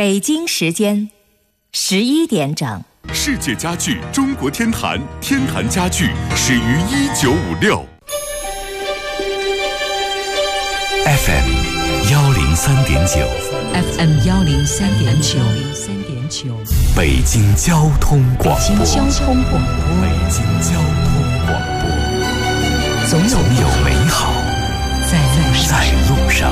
北京时间11点整。 世界家具中国天坛，天坛家具始于1956。 FM 103.9 FM 103.9 北京交通广播。 北京交通广播。总有美好在路上。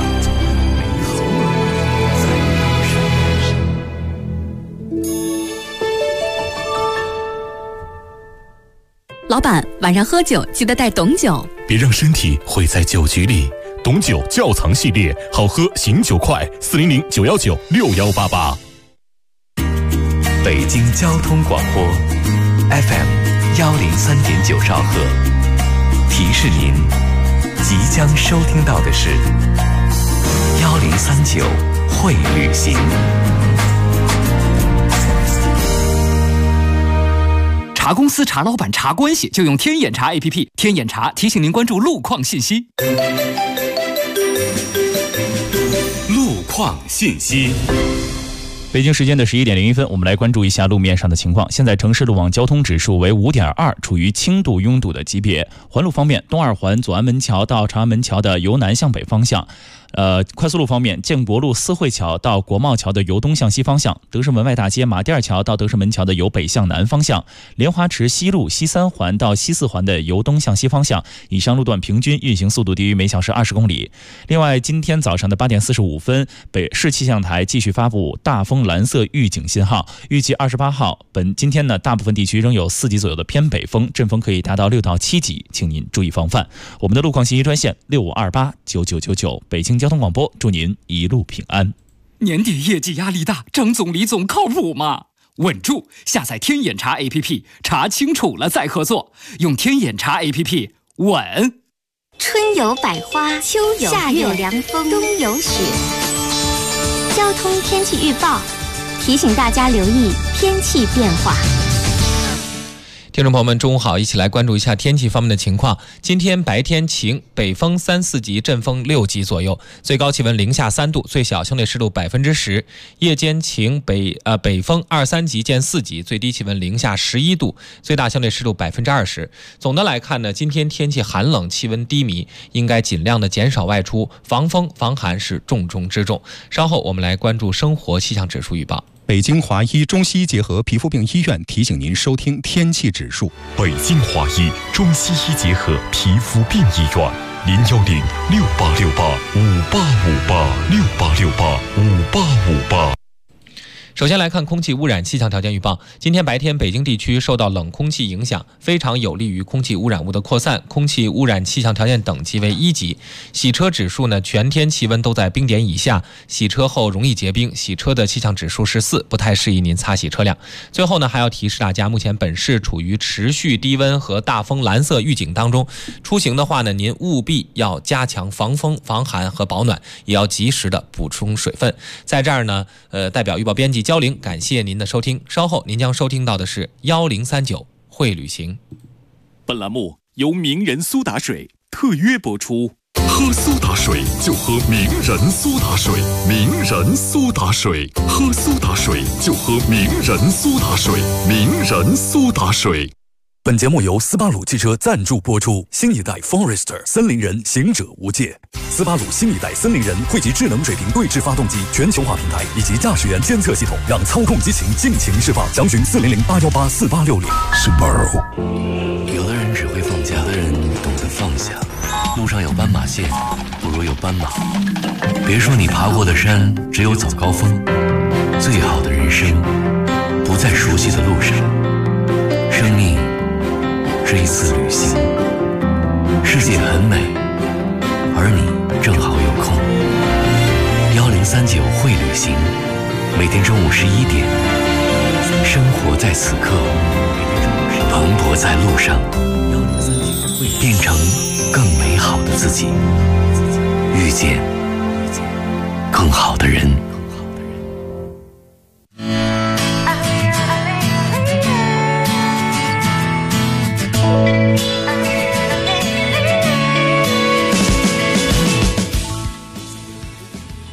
老板，晚上喝酒记得带董酒， 别让身体毁在酒局里。董酒窖藏系列，好喝醒酒快，400-919-6188。 北京交通广播 FM 103.9兆赫，提示您即将收听到的是1039会旅行。 查公司、查老板、查关系，就用天眼查 APP。天眼查提醒您关注路况信息。 路况信息。 北京时间的11点01分，我们来关注一下路面上的情况。现在城市路网交通指数为5.2，处于轻度拥堵的级别。环路方面，东二环左安门桥到长安门桥的由南向北方向。快速路方面，建国路四惠桥到国贸桥的由东向西方向，德胜门外大街马甸桥到德胜门桥的由北向南方向，莲花池西路西三环到西四环的由东向西方向，以上路段平均运行速度低于每小时20公里。另外，今天早上的8点45分，北市气象台继续发布大风蓝色预警信号，预计28号今天呢，大部分地区仍有4级左右的偏北风，阵风可以达到6到7级，请您注意防范。我们的路况信息专线65289999，北京交通广播，祝您一路平安。 年底业绩压力大，张总李总靠谱吗？稳住！下载天眼查 APP， 查清楚了再合作。用天眼查 APP， 稳。 春有百花，秋有夏有凉风，冬有雪。交通天气预报提醒大家留意天气变化。 听众朋友们，中午好，一起来关注一下天气方面的情况。今天白天晴，北风3、4级，阵风6级左右，最高气温零下3度，最小相对湿度10%。夜间晴，北风2、3级见4级，最低气温零下11度，最大相对湿度20%。总的来看呢，今天天气寒冷，气温低迷，应该尽量的减少外出，防风防寒是重中之重。稍后我们来关注生活气象指数预报。 北京华医中西医结合皮肤病医院提醒您收听天气指数。 北京华医中西医结合皮肤病医院，010-6868-5858，6868-5858。 首先来看空气污染气象条件预报。今天白天北京地区受到冷空气影响，非常有利于空气污染物的扩散，空气污染气象条件等级为1级。洗车指数呢，全天气温都在冰点以下，洗车后容易结冰，洗车的气象指数是4，不太适宜您擦洗车辆。最后呢，还要提示大家，目前本市处于持续低温和大风蓝色预警当中，出行的话呢，您务必要加强防风防寒和保暖，也要及时的补充水分。在这儿呢，代表预报编辑焦玲，感谢您的收听。稍后您将收听到的是1039会旅行。 本栏目由名人苏打水特约播出。喝苏打水就喝名人苏打水，名人苏打水，喝苏打水就喝名人苏打水，名人苏打水。 本节目由斯巴鲁汽车赞助播出。新一代 Forester 森林人，行者无界。斯巴鲁新一代森林人汇集智能水平对置发动机、全球化平台以及驾驶员监测系统，让操控激情尽情释放。详询400-818-4860。Subaru。 有的人只会放假，有的人懂得放下。路上有斑马线，不如有斑马。别说你爬过的山只有早高峰，最好的人生不在熟悉的路上。生命是一次旅行，世界很美，而你正好有空。1039会旅行，每天中午11点，生活在此刻，蓬勃在路上，变成更美好的自己，遇见更好的人。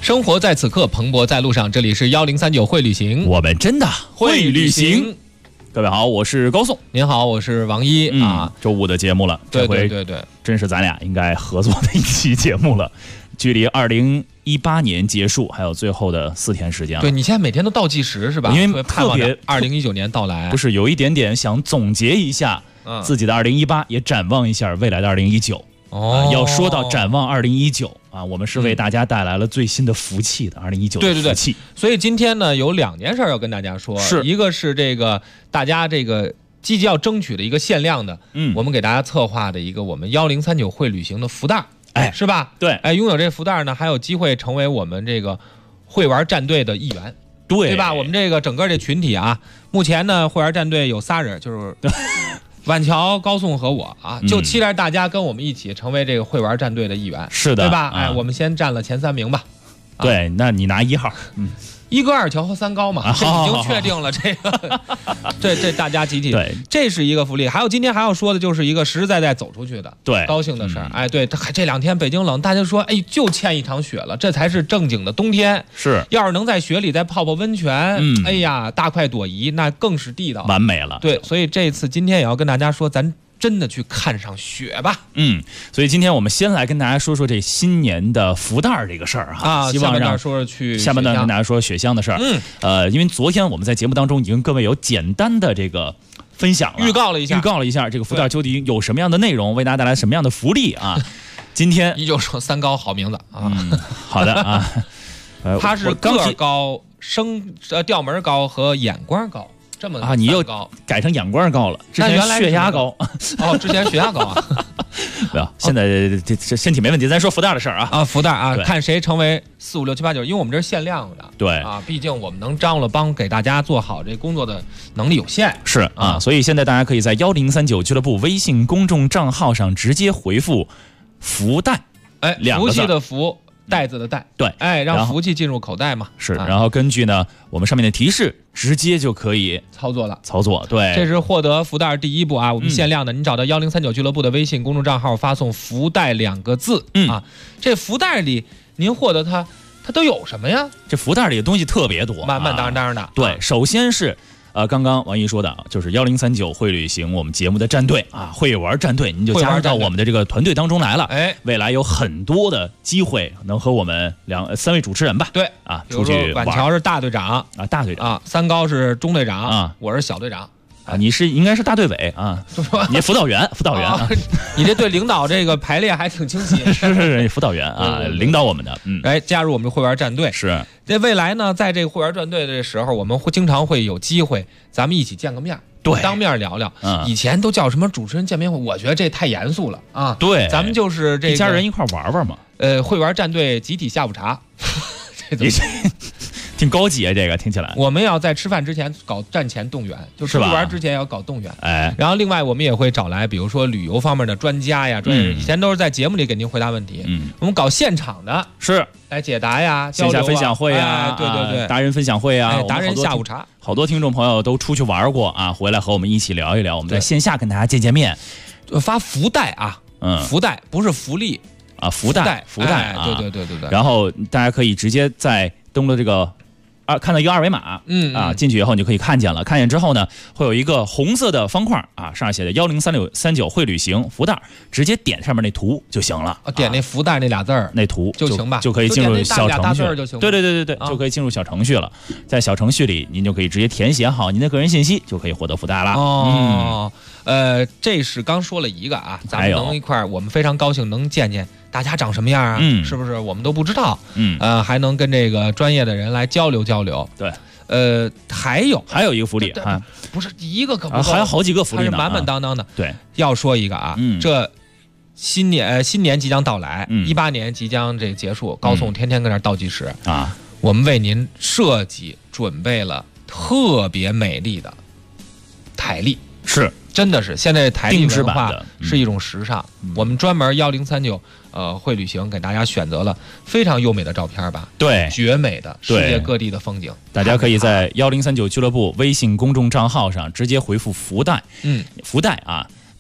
生活在此刻，蓬勃在路上。这里是1039会旅行， 我们真的会旅行。各位好，我是高颂。 您好，我是王一啊。 周五的节目了， 对， 真是咱俩应该合作的一期节目了。距离2018年结束还有最后的4天时间了。 对，你现在每天都倒计时是吧？ 因为特别 2019年到来， 不是有一点点想总结一下自己的2018，也展望一下未来的2019。要说到展望2019啊，我们是为大家带来了最新的福气的2019的福气。 所以今天呢，有2件事要跟大家说，一个是这个大家这个积极要争取的一个限量的，我们给大家策划的一个我们1039会旅行的福袋，是吧？ 对， 拥有这福袋呢，还有机会成为我们这个会玩战队的一员，对吧？我们这个整个这群体啊，目前呢会玩战队有3人，就是晚桥、高颂和我啊，就期待大家跟我们一起成为这个会玩战队的一员， 是的， 对吧？我们先占了前3名吧。 对，那你拿1号 ，1哥、2桥和3高嘛，这已经确定了。这个，这大家集体， 对， 这是一个福利。还有今天还要说的就是一个实实在在走出去的， 对， 高兴的事儿。对，这2天北京冷，大家说，就欠一场雪了，这才是正经的冬天。 是， 要是能在雪里再泡泡温泉，哎呀，大快朵颐，那更是地道， 完美了。 对，所以这次今天也要跟大家说，咱真的去看上雪吧。 所以今天我们先来跟大家说说这新年的福袋这个事儿哈。希望让下半段跟大家说雪乡的事儿。因为昨天我们在节目当中已经跟各位有简单的这个分享了， 预告了一下这个福袋究竟有什么样的内容，为大家带来什么样的福利啊？今天依旧说3高好名字啊。 好的啊， 它是个高、调门高和眼光高。这么啊，你又改成眼光高了，之前血压高之前血压高啊。 不要，现在这身体没问题，咱说福袋的事儿啊。 福袋啊，看谁成为4、5、6、7、8、9，因为我们这是限量的。 对啊，毕竟我们能张罗帮给大家做好这工作的能力有限。 是啊，所以现在大家可以在1039俱乐部微信公众账号上直接回复“福袋”2个字， 福气的福。袋子的袋， 对， 让福气进入口袋嘛。 是，然后根据呢我们上面的提示，直接就可以操作。对， 这是获得福袋第1步啊，我们限量的，你找到1039俱乐部的微信公众账号，发送“福袋”2个字啊。这福袋里您获得它都有什么呀？ 这福袋里的东西特别多， 当然的。 对，首先是。刚刚王一说的，就是1039会旅行我们节目的战队啊，会玩战队，您就加入到我们的这个团队当中来了。未来有很多的机会能和我们3位主持人吧， 对啊，出去玩。 晚桥是大队长啊，大队长啊，3高是中队长啊，我是小队长。 你应该是大队委啊，你辅导员啊， 你这对领导这个排列还挺清晰。 是辅导员啊，领导我们的， 加入我们的会玩战队。 是， 这未来呢，在这个会玩战队的时候，我们经常会有机会，咱们一起见个面， 对， 当面聊聊。以前都叫什么主持人见面会，我觉得这太严肃了啊。 对， 咱们就是这一家人一块玩嘛。 会玩战队集体下午茶，这挺高级啊，这个听起来。 我们要在吃饭之前搞战前动员，就出去玩之前要搞动员。然后另外我们也会找来，比如说旅游方面的专家呀，以前都是在节目里给您回答问题。我们搞现场的， 是来解答呀， 线下分享会呀， 对， 达人分享会啊， 达人下午茶， 好多听众朋友都出去玩过啊，回来和我们一起聊一聊。我们在线下跟大家见面， 发福袋啊，福袋不是福利啊，福袋啊，对。 然后大家可以直接在登录这个。看到一个2维码，进去以后你就可以看见了。看见之后呢，会有一个红色的方块啊，上面写的1039会旅行福袋，直接点上面那图就行了。 点那福袋那俩字儿， 那图就行吧， 就可以进入小程序。对， 就可以进入小程序了。在小程序里，您就可以直接填写好您的个人信息，就可以获得福袋了。 这是刚说了一个啊，咱们能一块儿，我们非常高兴能见见大家长什么样啊，是不是？我们都不知道，还能跟这个专业的人来交流。 对， 还有一个福利啊， 不是一个可不够， 还有好几个福利呢， 它是满满当当的。 对， 要说一个啊，这新年即将到来，18年即将这结束，高颂天天跟那倒计时啊， 我们为您设计准备了特别美丽的台历， 是。 真的是，现在台历文化是一种时尚。我们专门1039会旅行给大家选择了非常优美的照片吧， 对， 绝美的世界各地的风景。 大家可以在1039俱乐部微信公众账号上直接回复福袋，福袋啊。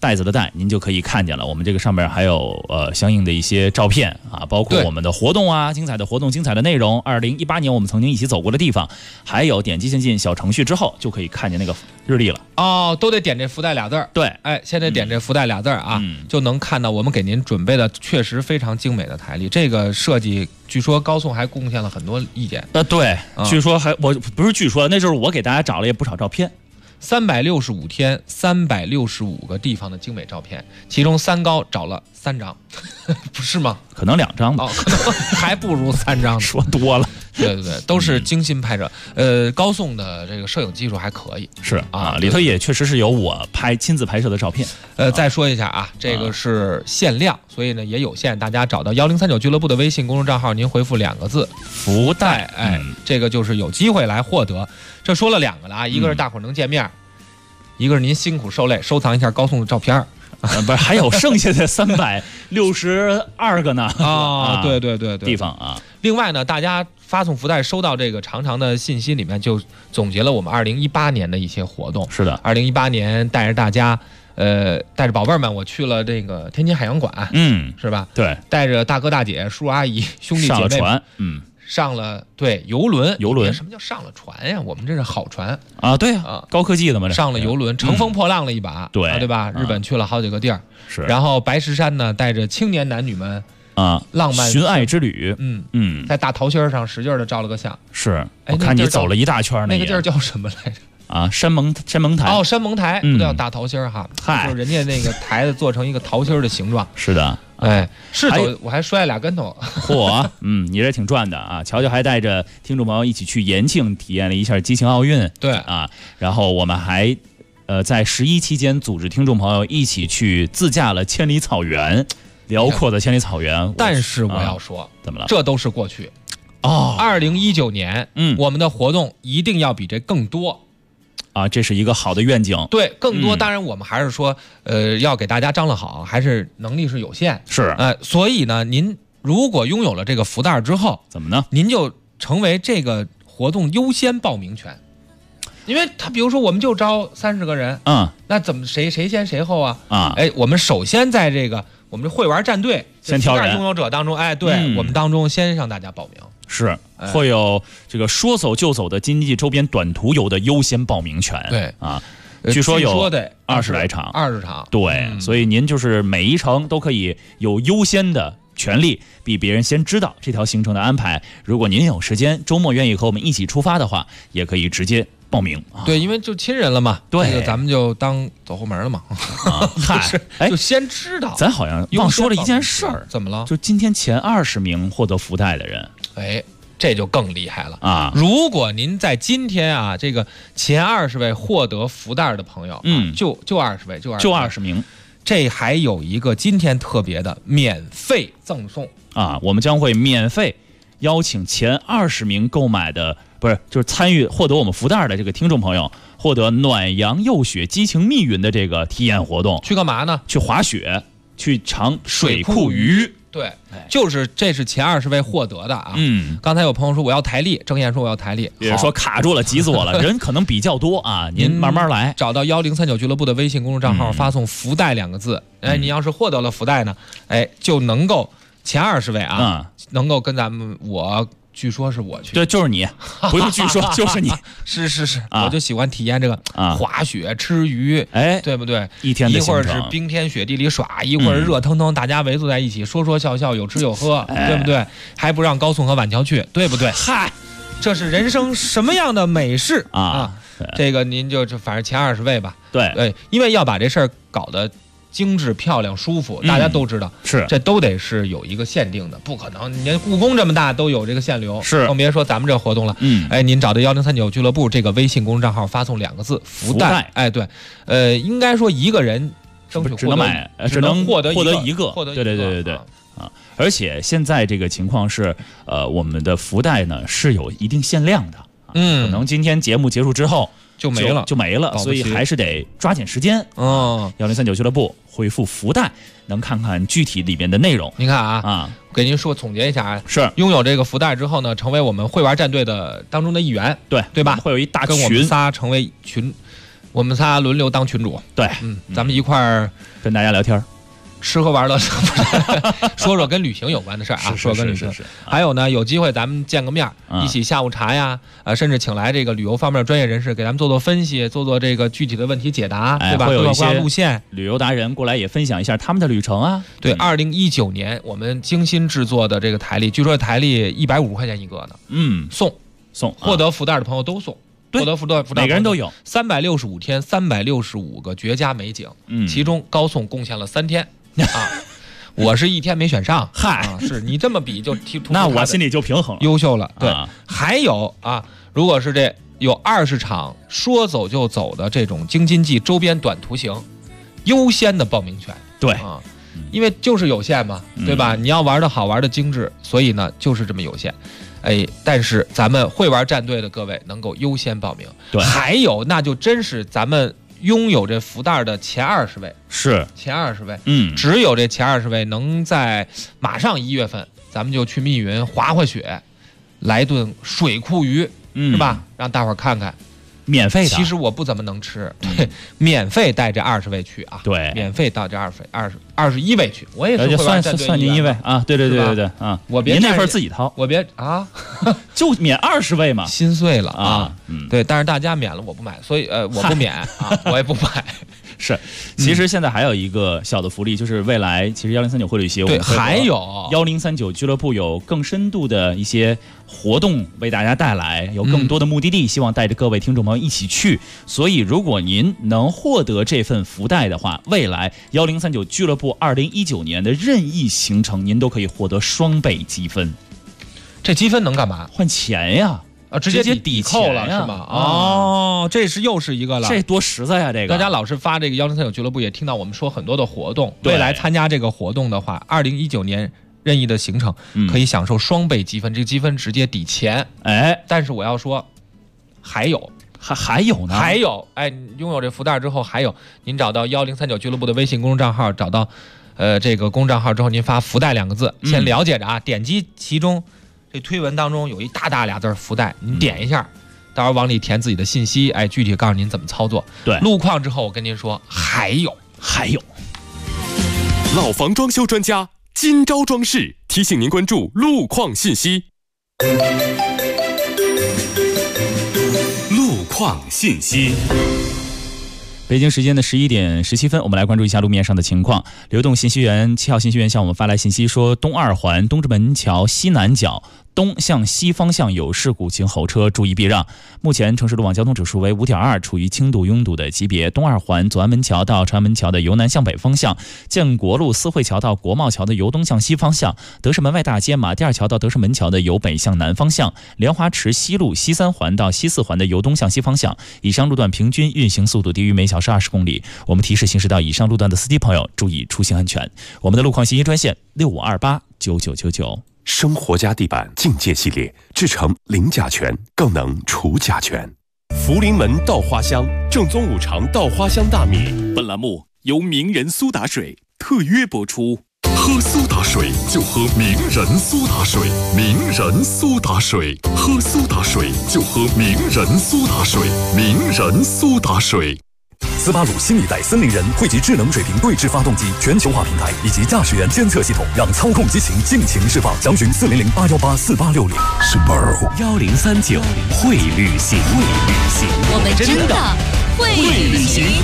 袋子的袋，您就可以看见了。我们这个上面还有相应的一些照片啊，包括我们的活动啊，精彩的活动、精彩的内容。2018年我们曾经一起走过的地方，还有点击进小程序之后，就可以看见那个日历了。 哦，都得点这福袋俩字儿。 对， 哎，现在点这福袋俩字儿啊，就能看到我们给您准备的确实非常精美的台历。这个设计据说高颂还贡献了很多意见。 对，据说我不是据说，那就是我给大家找了也不少照片。 365天，365个地方的精美照片，其中三高找了3张，不是吗？ 可能2张吧， 可能还不如3张。 说多了， 对，都是精心拍摄。高颂的这个摄影技术还可以， 是啊，里头也确实是有我亲自拍摄的照片。 再说一下啊，这个是限量，所以呢也有限，大家找到1039俱乐部的微信公众账号，您回复2个字“福袋”，这个就是有机会来获得。这说了2个了啊，一个是大伙能见面，一个是您辛苦受累收藏一下高颂的照片。 不是，还有剩下的362个呢啊！对， 地方啊。 另外呢，大家发送福袋收到这个长的信息里面，就总结了我们2018年的一些活动。 是的 ，2018年带着大家，带着宝贝儿们，我去了这个天津海洋馆，是吧？ 对， 带着大哥大姐、叔叔阿姨、兄弟姐妹上了船， 上了游轮。什么叫上了船呀？我们这是好船啊，对啊，高科技的嘛。 上了游轮，乘风破浪了一把，对吧？日本去了好几个地儿， 是。 然后白石山呢，带着青年男女们浪漫寻爱之旅， 在大桃心上使劲的照了个相。 是，我看你走了一大圈那个地儿叫什么来着？ 啊，山盟台。 哦，山盟台不叫大桃心哈，就是人家那个台子做成一个桃心的形状。 是的。 哎，是走我还摔了2跟头。 嚯，你这挺赚的啊！乔乔还带着听众朋友一起去延庆体验了一下激情奥运。 对啊，然后我们还在11期间组织听众朋友一起去自驾了千里草原，辽阔的千里草原。 但是我要说， 怎么了？ 这都是过去。2019年，我们的活动一定要比这更多。 啊，这是一个好的愿景。 对，更多。当然，我们还是说，要给大家张罗好，还是能力是有限。 是， 所以呢，您如果拥有了这个福袋之后， 怎么呢？ 您就成为这个活动优先报名权。因为他比如说，我们就招30个人，那怎么谁先谁后啊？哎，我们首先在这个我们会员战队先挑人， 拥有者当中，哎，对，我们当中先让大家报名。 是，会有这个说走就走的经济周边短途游的优先报名权。 对啊，据说有得 20来场 ，20场。 对，所以您就是每一程都可以有优先的权利，比别人先知道这条行程的安排。如果您有时间，周末愿意和我们一起出发的话，也可以直接报名。 对，因为就亲人了嘛， 对， 咱们就当走后门了嘛。 嗨， 就先知道。 咱好像忘说了一件事儿， 怎么了？ 就今天前20名获得福袋的人。 哎，这就更厉害了啊！ 如果您在今天啊，这个前20位获得福袋的朋友，就20位，就 20名， 这还有一个今天特别的免费赠送啊！我们将会免费邀请前20名购买的，不是就是参与获得我们福袋的这个听众朋友，获得暖阳诱雪、激情密云的这个体验活动。 去干嘛呢？ 去滑雪，去尝水库鱼。 对，就是这是前20位获得的啊。刚才有朋友说我要台历，郑燕说我要台历， 别说卡住了，急死我了。人可能比较多啊，您慢慢来。 找到1039俱乐部的微信公众账号，发送福袋2个字。哎，你要是获得了福袋呢，哎，就能够前20位啊，能够跟咱们据说是我去， 对，就是你，不用据说，就是你， 是，我就喜欢体验这个滑雪、吃鱼， 哎， 对不对？ 一天的行程， 一会儿是冰天雪地里耍，一会儿热腾腾，大家围坐在一起，说说笑笑，有吃有喝，对不对？还不让高颂和晚桥去，对不对？嗨，这是人生什么样的美事啊！这个您就反正前20位吧， 对， 因为要把这事儿搞得精致漂亮舒服，大家都知道， 是这都得是有一个限定的，不可能你连故宫这么大都有这个限流， 是更别说咱们这活动了。哎，您找到1039俱乐部这个微信公众账号，发送2个字福袋。哎，对，应该说一个人争取只能获得一个，对啊！而且现在这个情况是，我们的福袋呢是有一定限量的，可能今天节目结束之后就没了，所以还是得抓紧时间。1039俱乐部回复福袋，能看看具体里面的内容。 您看啊，给您说总结一下， 是拥有这个福袋之后呢，成为我们会员战队的当中的一员，对吧？ 会有一大群， 跟我们仨成为群。 我们仨轮流当群主。 对， 咱们一块儿跟大家聊天。 吃喝玩乐，说说跟旅行有关的事儿啊，说跟旅行。还有呢，有机会咱们见个面，一起下午茶呀，甚至请来这个旅游方面的专业人士给咱们做做分析，做做这个具体的问题解答，对吧？ 会有一些路线旅游达人过来也分享一下他们的旅程啊。 对，2019年我们精心制作的这个台历，据说台历150块钱一个呢。送，获得福袋的朋友都送。获得福袋， 每个人都有 365天，365个绝佳美景，其中高颂贡献了3天。我是1天没选上，是你这么比就那我心里就平衡了， 优秀了。对，还有如果是这有20场说走就走的这种京津冀周边短途行，优先的报名权。 对因为就是有限嘛，对吧？你要玩的好，玩的精致，所以呢就是这么有限。但是咱们会玩战队的各位能够优先报名。 对， 还有那就真是咱们拥有这福袋的前20位， 是前20位，只有这前20位能在马上1月份，咱们就去密云滑雪，来顿水库鱼，是吧？让大伙儿看看， 免费的。 其实我不怎么能吃，对，免费带这20位去啊， 对， 免费到这21位去，我也是会玩战队算您1位啊，对啊， 我别您那份自己掏， 我别啊， 就免20位嘛， 心碎了啊，对，但是大家免了我不买，所以我不免啊，我也不买。 是，其实现在还有一个小的福利，就是未来其实1039会旅行对还有 1039俱乐部有更深度的一些活动为大家带来，有更多的目的地，希望带着各位听众朋友一起去。所以如果您能获得这份福袋的话，未来1039俱乐部2019年的任意行程您都可以获得双倍积分。 这积分能干嘛？ 换钱呀。 直接抵扣了是吗？这是又是一个了， 这多实在呀！这个大家老是发这个1039俱乐部，也听到我们说很多的活动。未来参加这个活动的话2019年任意的行程可以享受双倍积分，这个积分直接抵钱。但是我要说，还有呢，还有拥有这福袋之后，还有您找到1039俱乐部的微信公众账号，找到这个公众账号之后，您发福袋2个字，先了解着啊，点击其中。这推文当中有一大俩字福袋，您点一下，到时候往里填自己的信息，具体告诉您怎么操作。 对， 路况之后我跟您说，还有， 老房装修专家今朝装饰提醒您关注路况信息。 路况信息。 北京时间的11点17分，我们来关注一下路面上的情况。流动信息员7号信息员向我们发来信息说，东2环东直门桥西南角东向西方向有事故，请后车注意避让。目前城市路网交通指数为5.2，处于轻度拥堵的级别。东2环左安门桥到长安门桥的由南向北方向，建国路四惠桥到国贸桥的由东向西方向，德胜门外大街马甸二桥到德胜门桥的由北向南方向，莲花池西路西3环到西4环的由东向西方向。以上路段平均运行速度低于每小时20公里。我们提示行驶到以上路段的司机朋友注意出行安全。我们的路况信息专线65289999。 生活家地板境界系列，制成零甲醛，更能除甲醛。福临门稻花香，正宗五常稻花香大米。 本栏目由名人苏打水特约播出。 喝苏打水就喝名人苏打水，名人苏打水，喝苏打水就喝名人苏打水，名人苏打水。 斯巴鲁新一代森林人汇集智能水平对置发动机全球化平台以及驾驶员监测系统，让操控激情尽情释放。详询400-818-4860。Subaru 1039会旅行， 我们真的会旅行。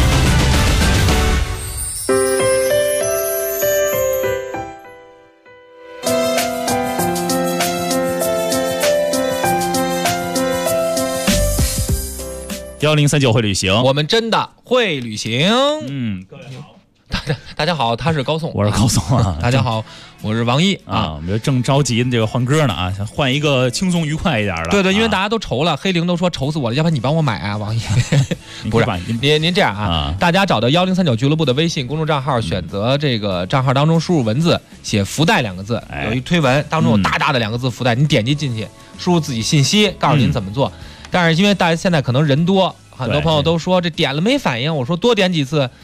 1039会旅行， 我们真的会旅行。各位好，大家好，他是高颂， 我是高颂啊。 大家好，我是王一啊。我们正着急这个换歌呢啊，想换一个轻松愉快一点的。 对，因为大家都愁了，黑灵都说愁死我了，要不然你帮我买啊，王一。不是，您这样啊，大家找到1039俱乐部的微信公众账号，选择这个账号当中输入文字，写福袋2个字，有一推文当中有大的2个字福袋，你点击进去，输入自己信息，告诉您怎么做。但是因为大家现在可能人多，很多朋友都说这点了没反应，我说多点几次，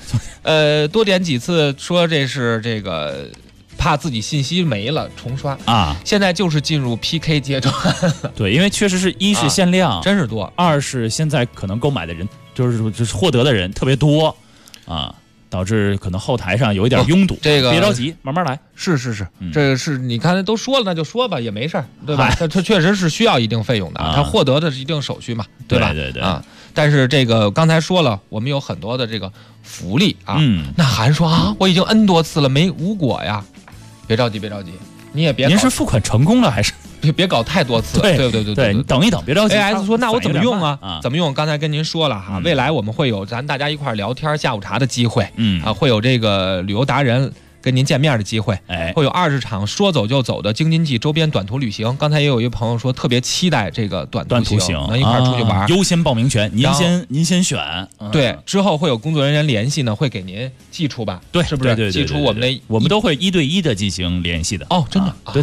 说这是这个怕自己信息没了重刷啊。现在就是进入 PK 阶段。 对，因为确实是一是限量， 真是多； 二是现在可能购买的人就是获得的人特别多啊。导致可能后台上有一点拥堵， 这个别着急，慢慢来。 是，这个是你看都说了，那就说吧，也没事儿，对吧？它确实是需要一定费用的，它获得的是一定手续嘛，对吧？ 对啊。但是这个刚才说了，我们有很多的这个福利啊。那还说啊，我已经 N 多次了，无果呀。别着急，你也别。 您是付款成功了还是？ 别搞太多次， 对，你等一等，别着急。 AS 说那我怎么用啊？怎么用？刚才跟您说了哈，未来我们会有大家一块聊天下午茶的机会，会有这个旅游达人跟您见面的机会，会有20场说走就走的京津冀周边短途旅行。刚才也有一个朋友说特别期待这个短途行，能一块出去玩， 优先报名权，您先选。 对，之后会有工作人员联系呢，会给您寄出吧？ 对， 是不是？ 对， 寄出我们都会1对1的进行联系的。 哦，真的？ 对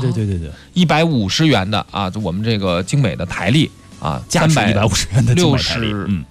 ，150元的啊，我们这个精美的台历啊， 价值150元的精美台历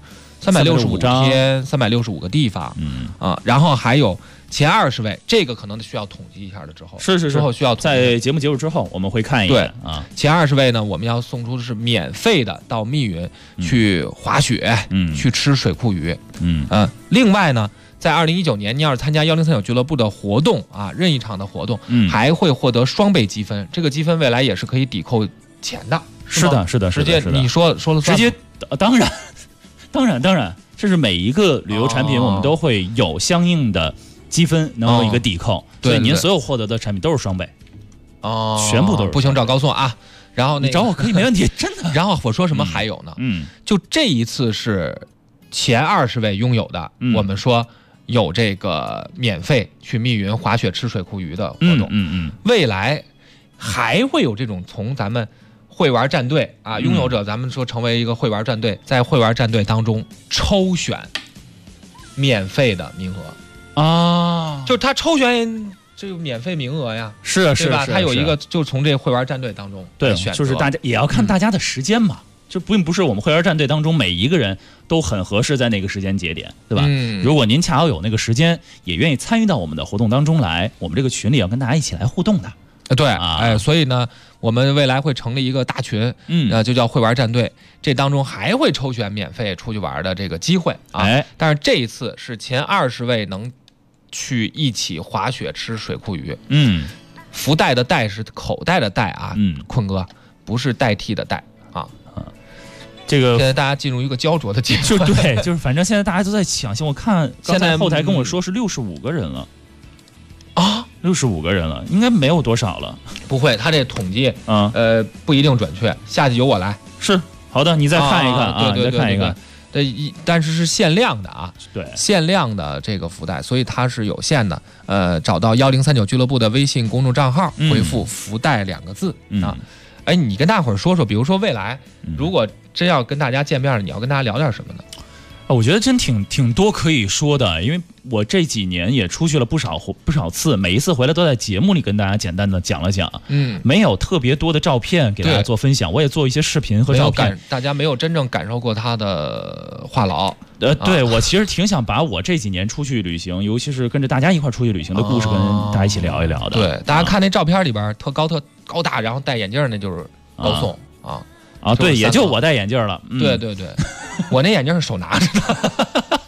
，365天，365个地方，然后还有前20位，这个可能需要统计一下的。之后之后需要在节目结束之后，我们会看一眼啊。 前20位呢，我们要送出的是免费的到密云去滑雪，去吃水库鱼，另外呢，在2019年，你要是参加1039俱乐部的活动啊，任意场的活动，还会获得双倍积分。这个积分未来也是可以抵扣钱的。 是的， 直接你说了算。 直接，当然，这是每一个旅游产品我们都会有相应的积分，能有一个抵扣，所以您所有获得的产品都是双倍。全部都是。 不行，找高颂啊。然后你找我可以没问题，真的。 然后我说什么还有呢？就这一次是前20位拥有的，我们说有这个免费去密云滑雪吃水库鱼的活动。未来还会有这种从咱们会玩战队啊，拥有者咱们说成为一个会玩战队，在会玩战队当中抽选免费的名额啊，就是他抽选这个免费名额呀， 是吧？他有一个就从这会玩战队当中选择， 就是大家也要看大家的时间嘛，就并不是我们会玩战队当中每一个人都很合适在那个时间节点，对吧？如果您恰好有那个时间，也愿意参与到我们的活动当中来，我们这个群里要跟大家一起来互动的。 对，所以呢，我们未来会成立一个大群，就叫会玩战队。这当中还会抽选免费出去玩的这个机会啊。但是这一次是前20位能去一起滑雪吃水库鱼。福袋的袋是口袋的袋啊，坤哥不是代替的代啊。 这个现在大家进入一个焦灼的阶段， 对，就是反正现在大家都在抢先，我看刚才后台跟我说是65个人了。65个人了，应该没有多少了。 不会，他这统计不一定准确，下去由我来。 是好的，你再看一看啊， 对， 再看一看。 但是是限量的啊， 对， 限量的这个福袋，所以它是有限的。找到1039俱乐部的微信公众账号，回复福袋2个字啊。你跟大伙儿说说，比如说未来如果真要跟大家见面了，你要跟大家聊点什么呢？ 我觉得真挺多可以说的，因为我这几年也出去了不少次，每一次回来都在节目里跟大家简单的讲了讲，没有特别多的照片给大家做分享，我也做一些视频和照片， 大家没有真正感受过他的话痨。 对，我其实挺想把我这几年出去旅行，尤其是跟着大家一块出去旅行的故事跟大家一起聊一聊的。 对，大家看那照片里边特高大，然后戴眼镜那就是高颂啊， 对，也就我戴眼镜了。 对，我那眼镜是手拿着的。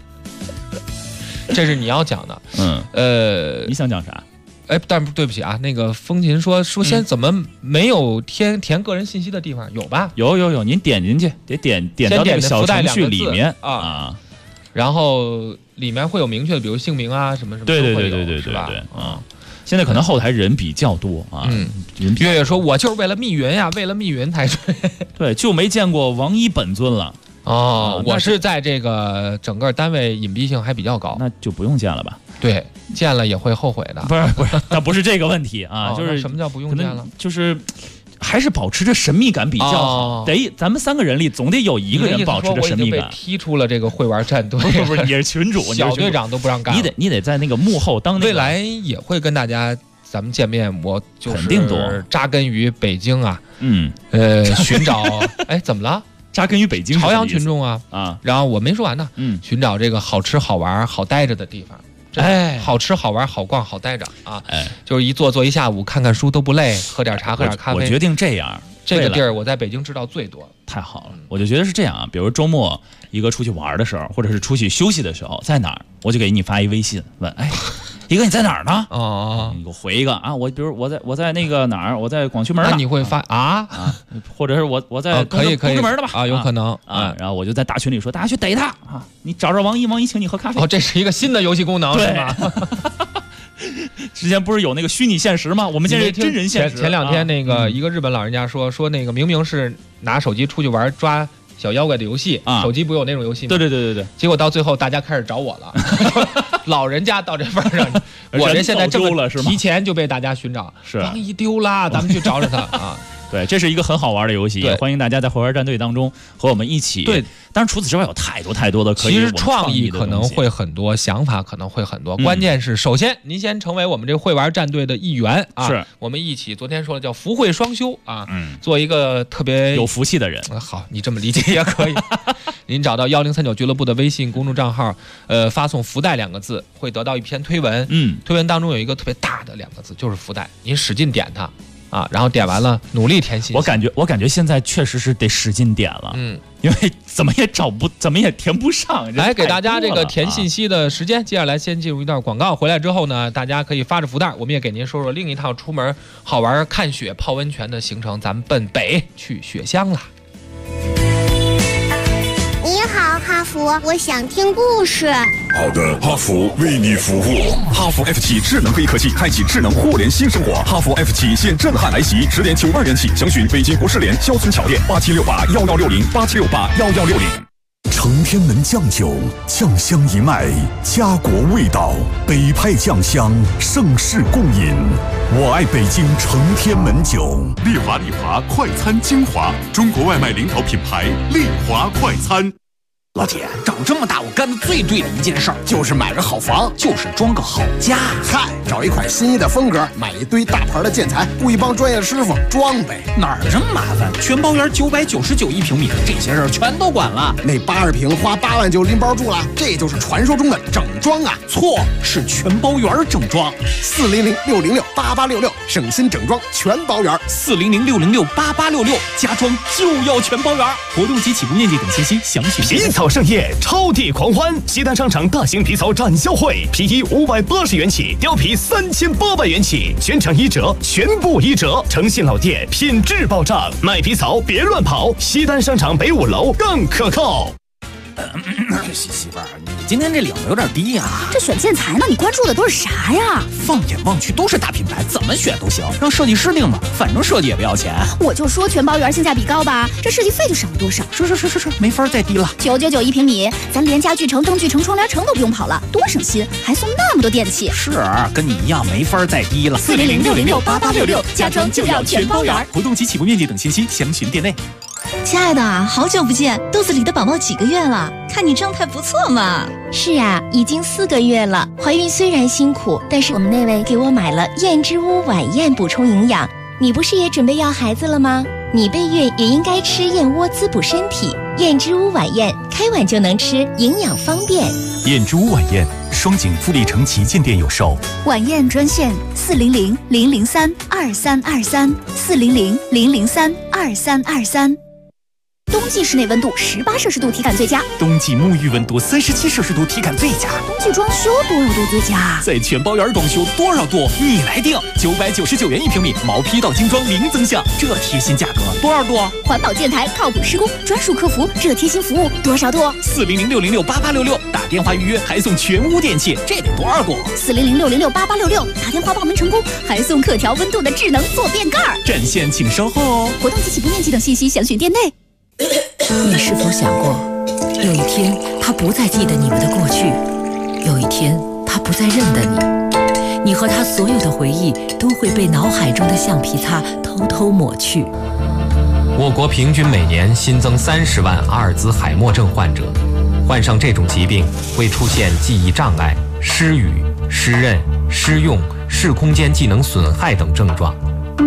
这是你要讲的。 你想讲啥？ 但是对不起啊，那个风琴说先怎么没有填个人信息的地方？有吧？ 有，您点进去，得点到那个小程序里面啊， 然后里面会有明确的，比如姓名啊什么什么。 对， 是吧？ 现在可能后台人比较多啊。 月月说，我就是为了密云呀，为了密云才追。 对，就没见过王一本尊了。 我是在这个整个单位隐蔽性还比较高， 那就不用见了吧？ 对，见了也会后悔的。 不是，那不是这个问题啊，就是什么叫不用见了？ 就是还是保持着神秘感比较好。咱们3个人里总得有一个人保持着神秘感。 被踢出了这个会玩战队， 不是，你是群主， 小队长都不让干。 你得在那个幕后当。 未来也会跟大家咱们见面，我就是肯定多扎根于北京啊。寻找怎么了？ 扎根于北京朝阳群众啊，然后我没说完呢，寻找这个好吃好玩好待着的地方，好吃好玩好逛好待着啊，就是一坐一下午，看看书都不累，喝点茶喝点咖啡。 我决定这样， 这个地儿我在北京知道最多。 太好了，我就觉得是这样啊。比如周末一个出去玩的时候，或者是出去休息的时候，在哪儿，我就给你发一微信，问，哎，一哥你在哪儿呢？你给我回一个啊，比如我在那个哪儿，我在广渠门呢。 那你会发或者是我在可以东直门的吧？ 有可能然后我就在大群里说，大家去逮他啊！你找着王一请你喝咖啡。 这是一个新的游戏功能，是吗？ 之前不是有那个虚拟现实吗？我们现在是真人现实。 前2天那个一个日本老人家说那个明明是拿手机出去玩抓小妖怪的游戏，手机不有那种游戏吗？对。结果到最后大家开始找我了，老人家到这份上，我这现在这么提前就被大家寻找，王一丢了，咱们去找找他啊。 对，这是一个很好玩的游戏，也欢迎大家在绘画战队当中和我们一起。对，当然除此之外有太多的可以。 其实创意可能会很多，想法可能会很多，关键是首先您先成为我们这绘玩战队的一员啊，是我们一起昨天说的叫福慧双修啊，做一个特别有福气的人。 好，你这么理解也可以。您找到1039俱乐部的微信公众账号，发送福袋2个字，会得到一篇推文。推文当中有一个特别大的2个字，就是福袋，您使劲点它。然后点完了，努力填信息。 我感觉现在确实是得使劲点了，因为怎么也填不上。 来给大家这个填信息的时间，接下来先进入一段广告，回来之后呢，大家可以发着福袋，我们也给您说说另一套出门好玩看雪泡温泉的行程，咱们奔北去雪乡了。 你好，哈佛，我想听故事。 好的，哈佛为你服务。哈佛 F7 智能黑科技，开启智能互联新生活。哈佛 F7 现震撼来袭，10点92元起，详询北京国士联肖村桥店8768116087681160。 承天门酱酒，酱香一脉，家国味道，北派酱香，盛世共饮。我爱北京承天门酒。 丽华快餐精华，中国外卖领导品牌，丽华快餐。 老铁，长这么大我干的最对的一件事儿，就是买个好房，就是装个好家。 嗨，找一款心仪的风格，买一堆大牌的建材，雇一帮专业师傅装呗。 哪儿这么麻烦？全包圆999一平米，这些事儿全都管了。 那80平花8万就拎包住了，这就是传说中的整装啊！ 错，是全包圆整装。 400-606-8866，省心整装全包圆。 400-606-8866，家装就要全包圆。活动及起步面积等信息详询。 皮草盛宴，超地狂欢！西单商场大型皮草展销会，皮衣580元起，貂皮3800元起，全场1折，全部1折。诚信老店，品质保障，卖皮草别乱跑。西单商场北5楼更可靠。 媳妇儿，你今天这领子有点低啊。 这选建材呢，你关注的都是啥呀？ 放眼望去都是大品牌，怎么选都行，让设计师定吧，反正设计也不要钱。 我就说全包圆性价比高吧，这设计费就省了多少？ 是，没法再低了。 999一平米，咱连家具城、灯具城、窗帘城都不用跑了，多省心，还送那么多电器。 是，跟你一样没法再低了。 400-606-8866，家装就要全包圆。 活动及起步面积等信息详询店内。 亲爱的，好久不见，肚子里的宝宝几个月了？看你状态不错嘛。 是啊，已经4个月了。怀孕虽然辛苦，但是我们那位给我买了燕之屋晚宴补充营养。你不是也准备要孩子了吗？你备孕也应该吃燕窝滋补身体。燕之屋晚宴，开碗就能吃，营养方便。 燕之屋晚宴，双井富力城旗舰店有售。 晚宴专线400-003-2323，400-003-2323。冬季室内温度18摄氏度体感最佳， 冬季沐浴温度37摄氏度体感最佳， 冬季装修多少度最佳？ 在全包圆装修多少度你来定，999元一平米，毛坯到精装零增项，这贴心价格多少度？ 环保建材，靠谱施工，专属客服，这贴心服务多少度 ？400-606-8866，打电话预约还送全屋电器，这得多少度 ？400-606-8866，打电话报名成功还送可调温度的智能坐便盖。 战线请稍后哦。 活动及起步面积等信息详询店内。 你是否想过，有一天他不再记得你们的过去，有一天他不再认得你，你和他所有的回忆都会被脑海中的橡皮擦偷偷抹去。 我国平均每年新增30万阿尔兹海默症患者，患上这种疾病会出现记忆障碍、失语、失认、失用、视空间技能损害等症状。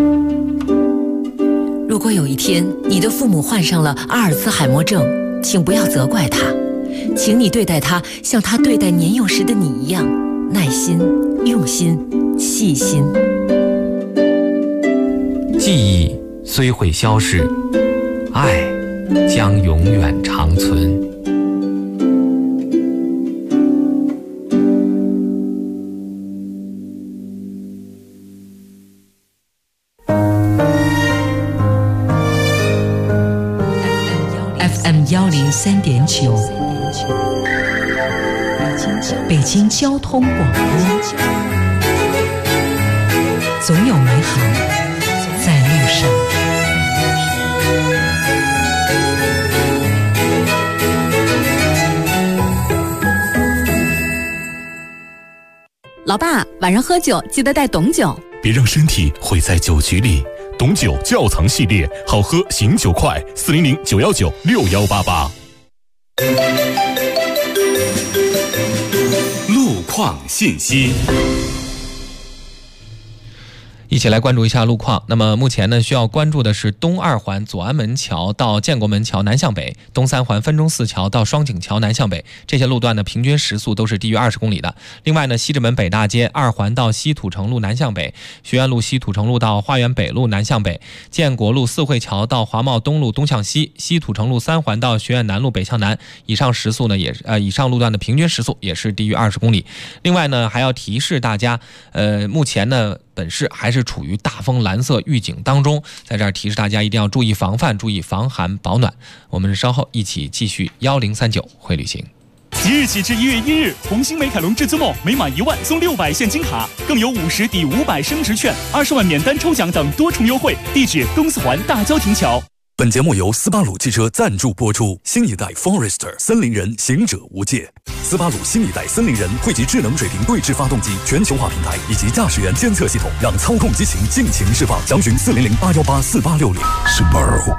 如果有一天你的父母患上了阿尔兹海默症，请不要责怪他，请你对待他像他对待年幼时的你一样，耐心、用心、细心。 记忆虽会消逝，爱将永远长存。 FM 103.9，北京交通广播，总有美好在路上。 老爸，晚上喝酒记得带董酒， 别让身体毁在酒局里。董酒窖藏系列，好喝醒酒快，400-919-6188。 路况信息。 一起来关注一下路况。那么目前呢，需要关注的是东二环左安门桥到建国门桥南向北，东三环分钟寺桥到双井桥南向北，这些路段的平均时速都是低于20公里的。另外呢，西直门北大街二环到西土城路南向北，学院路西土城路到花园北路南向北，建国路四惠桥到华贸东路东向西，西土城路三环到学院南路北向南，以上时速呢以上路段的平均时速也是低于20公里。另外呢，还要提示大家，目前呢本市还是处于大风蓝色预警当中，在这儿提示大家一定要注意防范，注意防寒保暖。我们稍后一起继续1039会旅行。 即日起至1月1日，红星美凯龙至尊梦每满1万送600现金卡，更有50抵500升值券、20万免单抽奖等多重优惠。地址：东四环大郊亭桥。 本节目由斯巴鲁汽车赞助播出。新一代 Forester 森林人，行者无界。斯巴鲁新一代森林人汇集智能水平对置发动机全球化平台以及驾驶员监测系统，让操控激情尽情释放。详询400-818-4860。Subaru。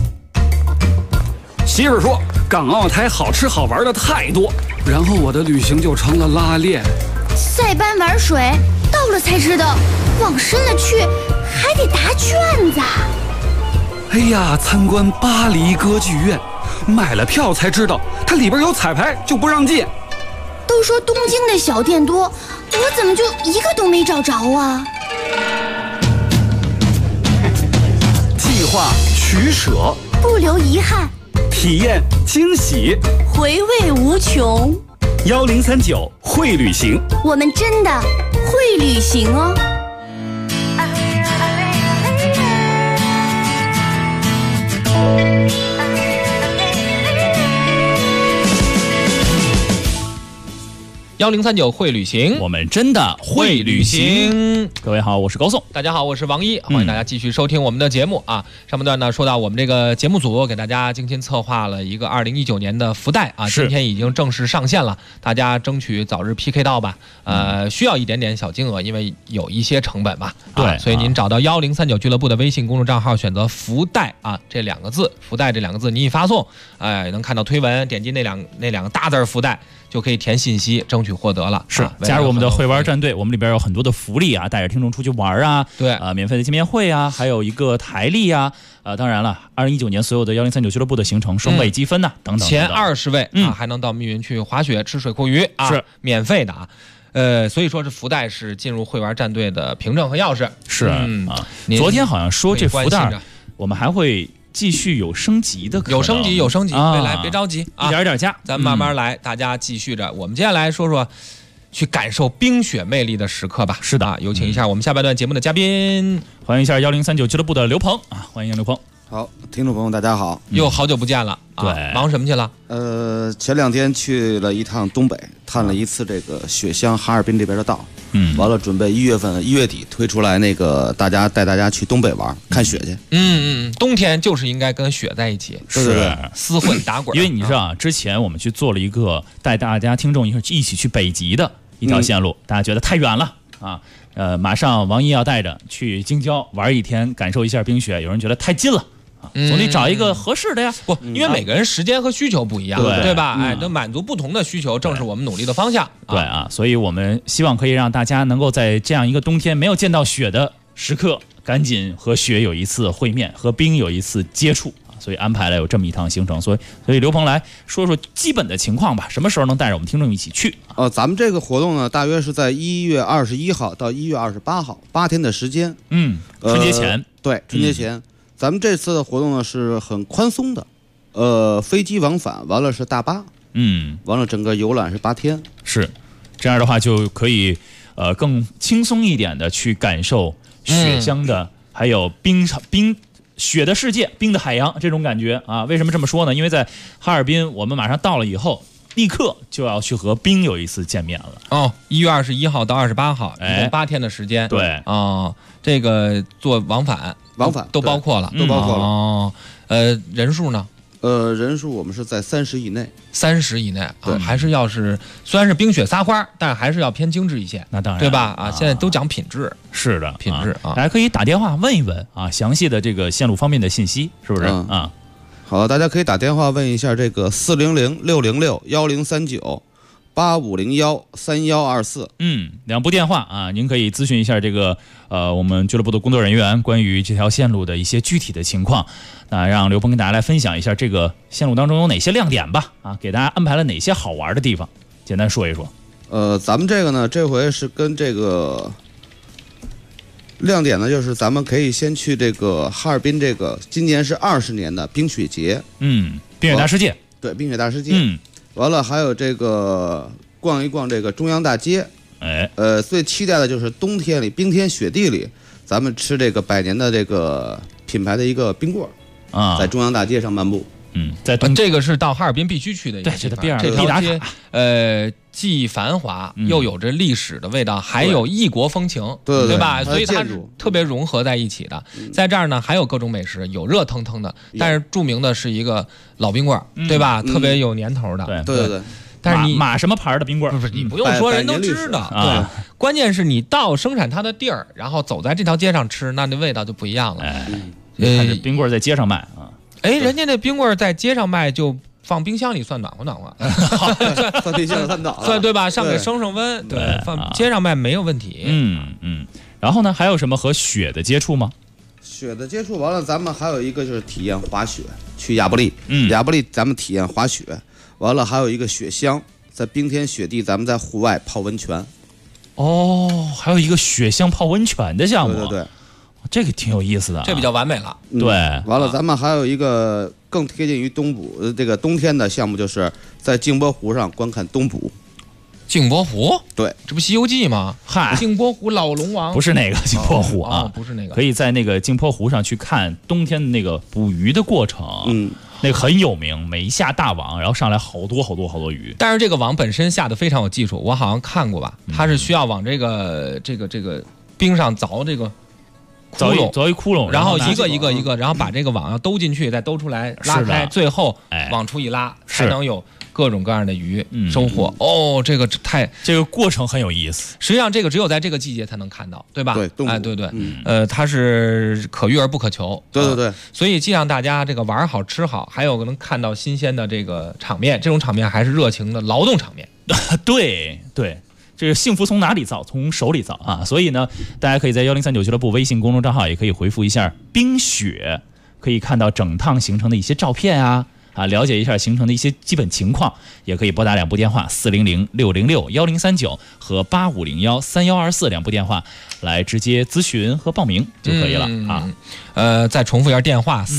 媳妇说，港澳台好吃好玩的太多，然后我的旅行就成了拉练。 塞班玩水，到了才知道，往深了去还得答卷子。 哎呀，参观巴黎歌剧院，买了票才知道它里边有彩排，就不让进。 都说东京的小店多，我怎么就一个都没找着啊？ 计划取舍， 不留遗憾， 体验惊喜， 回味无穷。 1039会旅行， 我们真的会旅行哦。 1039会旅行， 我们真的会旅行。各位好，我是高颂。 大家好，我是王一，欢迎大家继续收听我们的节目啊。上半段呢，说到我们这个节目组给大家精心策划了一个2019年的福袋啊，今天已经正式上线了，大家争取早日 PK 到吧。需要一点点小金额，因为有一些成本吧。 对， 所以您找到1039俱乐部的微信公众账号，选择福袋啊这2个字，福袋这2个字，你一发送，能看到推文，点击那两个大字福袋。就可以填信息，争取获得了。 是，加入我们的会玩战队，我们里边有很多的福利啊，带着听众出去玩啊， 对， 免费的见面会啊，还有一个台历啊，当然了，2019年所有的1039俱乐部的行程双倍积分呐，等等。 前20位啊，还能到密云去滑雪、吃水库鱼啊， 是免费的啊。所以说这福袋是进入会玩战队的凭证和钥匙。 是啊，昨天好像说这福袋，我们还会继续有升级的可能， 有升级，未来别着急啊， 一点一点加， 咱慢慢来，大家继续着。我们接下来说说去感受冰雪魅力的时刻吧。 是的， 有请一下我们下半段节目的嘉宾， 欢迎一下1039俱乐部的刘鹏啊，欢迎刘鹏。 好，听众朋友大家好， 又好久不见了啊！ 对， 忙什么去了？ 前2天去了一趟东北，探了一次这个雪乡哈尔滨这边的道。完了准备1月底推出来那个带大家去东北玩看雪去。 冬天就是应该跟雪在一起， 是厮混打滚。 因为你知道之前我们去做了一个带大家听众一起去北极的一条线路，大家觉得太远了啊。马上王一要带着去京郊玩1天，感受一下冰雪，有人觉得太近了。总得找一个合适的呀， 不，因为每个人时间和需求不一样，对吧？那满足不同的需求，正是我们努力的方向。 对啊，所以我们希望可以让大家能够在这样一个冬天没有见到雪的时刻，赶紧和雪有一次会面，和冰有一次接触啊。所以安排了有这么一趟行程，所以刘鹏来说说基本的情况吧，什么时候能带着我们听众一起去？ 咱们这个活动呢，大约是在1月21号到1月28号，8天的时间。 春节前。 对，春节前。 咱们这次的活动呢是很宽松的，飞机往返，完了是大巴，完了整个游览是8天， 是这样的话就可以更轻松一点的去感受雪乡的，还有雪的世界、冰的海洋这种感觉啊。为什么这么说呢？因为在哈尔滨，我们马上到了以后，立刻就要去和冰有一次见面了。 哦，1月21号到28号，一共8天的时间。 对这个做往返都包括了， 都包括了。 哦，人数呢？ 人数我们是在30以内 ，30以内啊，还是要是虽然是冰雪撒花，但还是要偏精致一些。 那当然， 对吧？啊，现在都讲品质， 是的， 品质啊， 大家可以打电话问一问啊，详细的这个线路方面的信息，是不是啊？ 好，大家可以打电话问一下这个400-606-1039。8501-3124， 两部电话啊，您可以咨询一下这个我们俱乐部的工作人员关于这条线路的一些具体的情况。那让刘鹏跟大家来分享一下这个线路当中有哪些亮点吧，啊，给大家安排了哪些好玩的地方，简单说一说。 咱们这个呢，这回是跟这个亮点呢，就是咱们可以先去这个哈尔滨，这个今年是20年的冰雪节， 冰雪大世界， 对，冰雪大世界，完了，还有这个逛一逛这个中央大街，最期待的就是冬天里冰天雪地里，咱们吃这个100年的这个品牌的一个冰棍啊，在中央大街上漫步。 在这个是到哈尔滨必须去的一个地方，这条街既繁华又有着历史的味道，还有异国风情，对吧？所以它是特别融合在一起的。在这儿呢，还有各种美食，有热腾腾的，但是著名的是一个老冰棍，对吧？特别有年头的， 对。 但是你马什么牌的冰棍？ 不是，你不用说，人都知道。对，关键是你到生产它的地儿，然后走在这条街上吃，那味道就不一样了。 看这冰棍在街上卖啊， 人家那冰棍在街上卖就放冰箱里算暖和暖和， 放冰箱里算暖和， 算对吧？上面升温，对，放街上卖没有问题。 然后呢，还有什么和雪的接触吗？ 雪的接触完了，咱们还有一个就是体验滑雪，去亚布力，亚布力咱们体验滑雪，完了还有一个雪乡，在冰天雪地咱们在户外泡温泉。 还有一个雪乡泡温泉的项目， 对， 这个挺有意思的， 这比较完美了。 对， 完了咱们还有一个更贴近于这个冬天的项目，就是在镜泊湖上观看冬捕。 镜泊湖， 对， 这不《西游记》吗？ 嗨， 镜泊湖老龙王不是那个镜泊湖啊， 不是那个， 可以在那个镜泊湖上去看冬天的那个捕鱼的过程，那个很有名，每一下大网，然后上来好多鱼。 但是这个网本身下的非常有技术，我好像看过吧？它是需要往这个冰上凿这个凿一窟窿， 然后一个，然后把这个网要兜进去，再兜出来，拉开，最后往出一拉，才能有各种各样的鱼收获。这个过程很有意思。 实际上这个只有在这个季节才能看到，对吧？ 对， 对，它是可遇而不可求。 对， 所以既让大家这个玩好吃好，还有能看到新鲜的这个场面，这种场面还是热情的劳动场面。 对。这个幸福从哪里造？从手里造啊！所以呢，大家可以在1039俱乐部微信公众账号也可以回复一下冰雪，可以看到整趟行程的一些照片啊，了解一下行程的一些基本情况，也可以拨打两部电话400-606-1039和8501-3124两部电话来直接咨询和报名就可以了啊。 再重复一下电话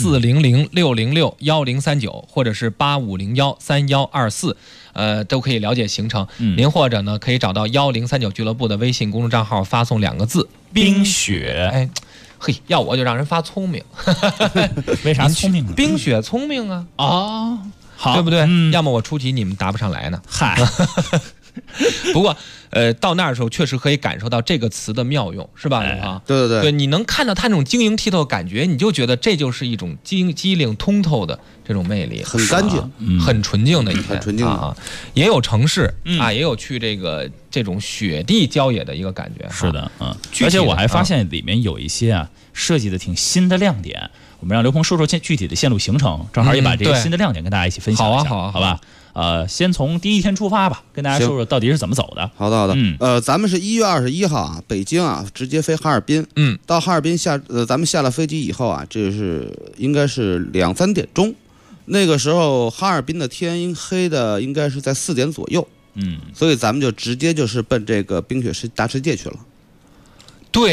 400-606-1039或者是8501-3124。都可以了解行程。您或者呢可以找到1039俱乐部的微信公众账号，发送2个字冰雪。 要我就让人发聪明。 为啥聪明？ 冰雪聪明啊！ 好， 对不对？要么我出题你们答不上来呢。 嗨。 不过，到那儿的时候确实可以感受到这个词的妙用，是吧？ 对， 你能看到它那种晶莹剔透的感觉，你就觉得这就是一种机灵通透的这种魅力， 很干净， 很纯净的一天， 很纯净啊。也有城市也有去这种雪地郊野的一个感觉。 是的，而且我还发现里面有一些设计的挺新的亮点。我们让刘鹏说说具体的线路行程，正好也把这个新的亮点跟大家一起分享一下，好吧？先从第一天出发吧，跟大家说说到底是怎么走的。 好的，咱们是1月21号北京直接飞哈尔滨。到哈尔滨咱们下了飞机以后这是应该是2-3点钟，那个时候哈尔滨的天黑的应该是在4点左右。所以咱们就直接就是奔这个冰雪大世界去了。 对。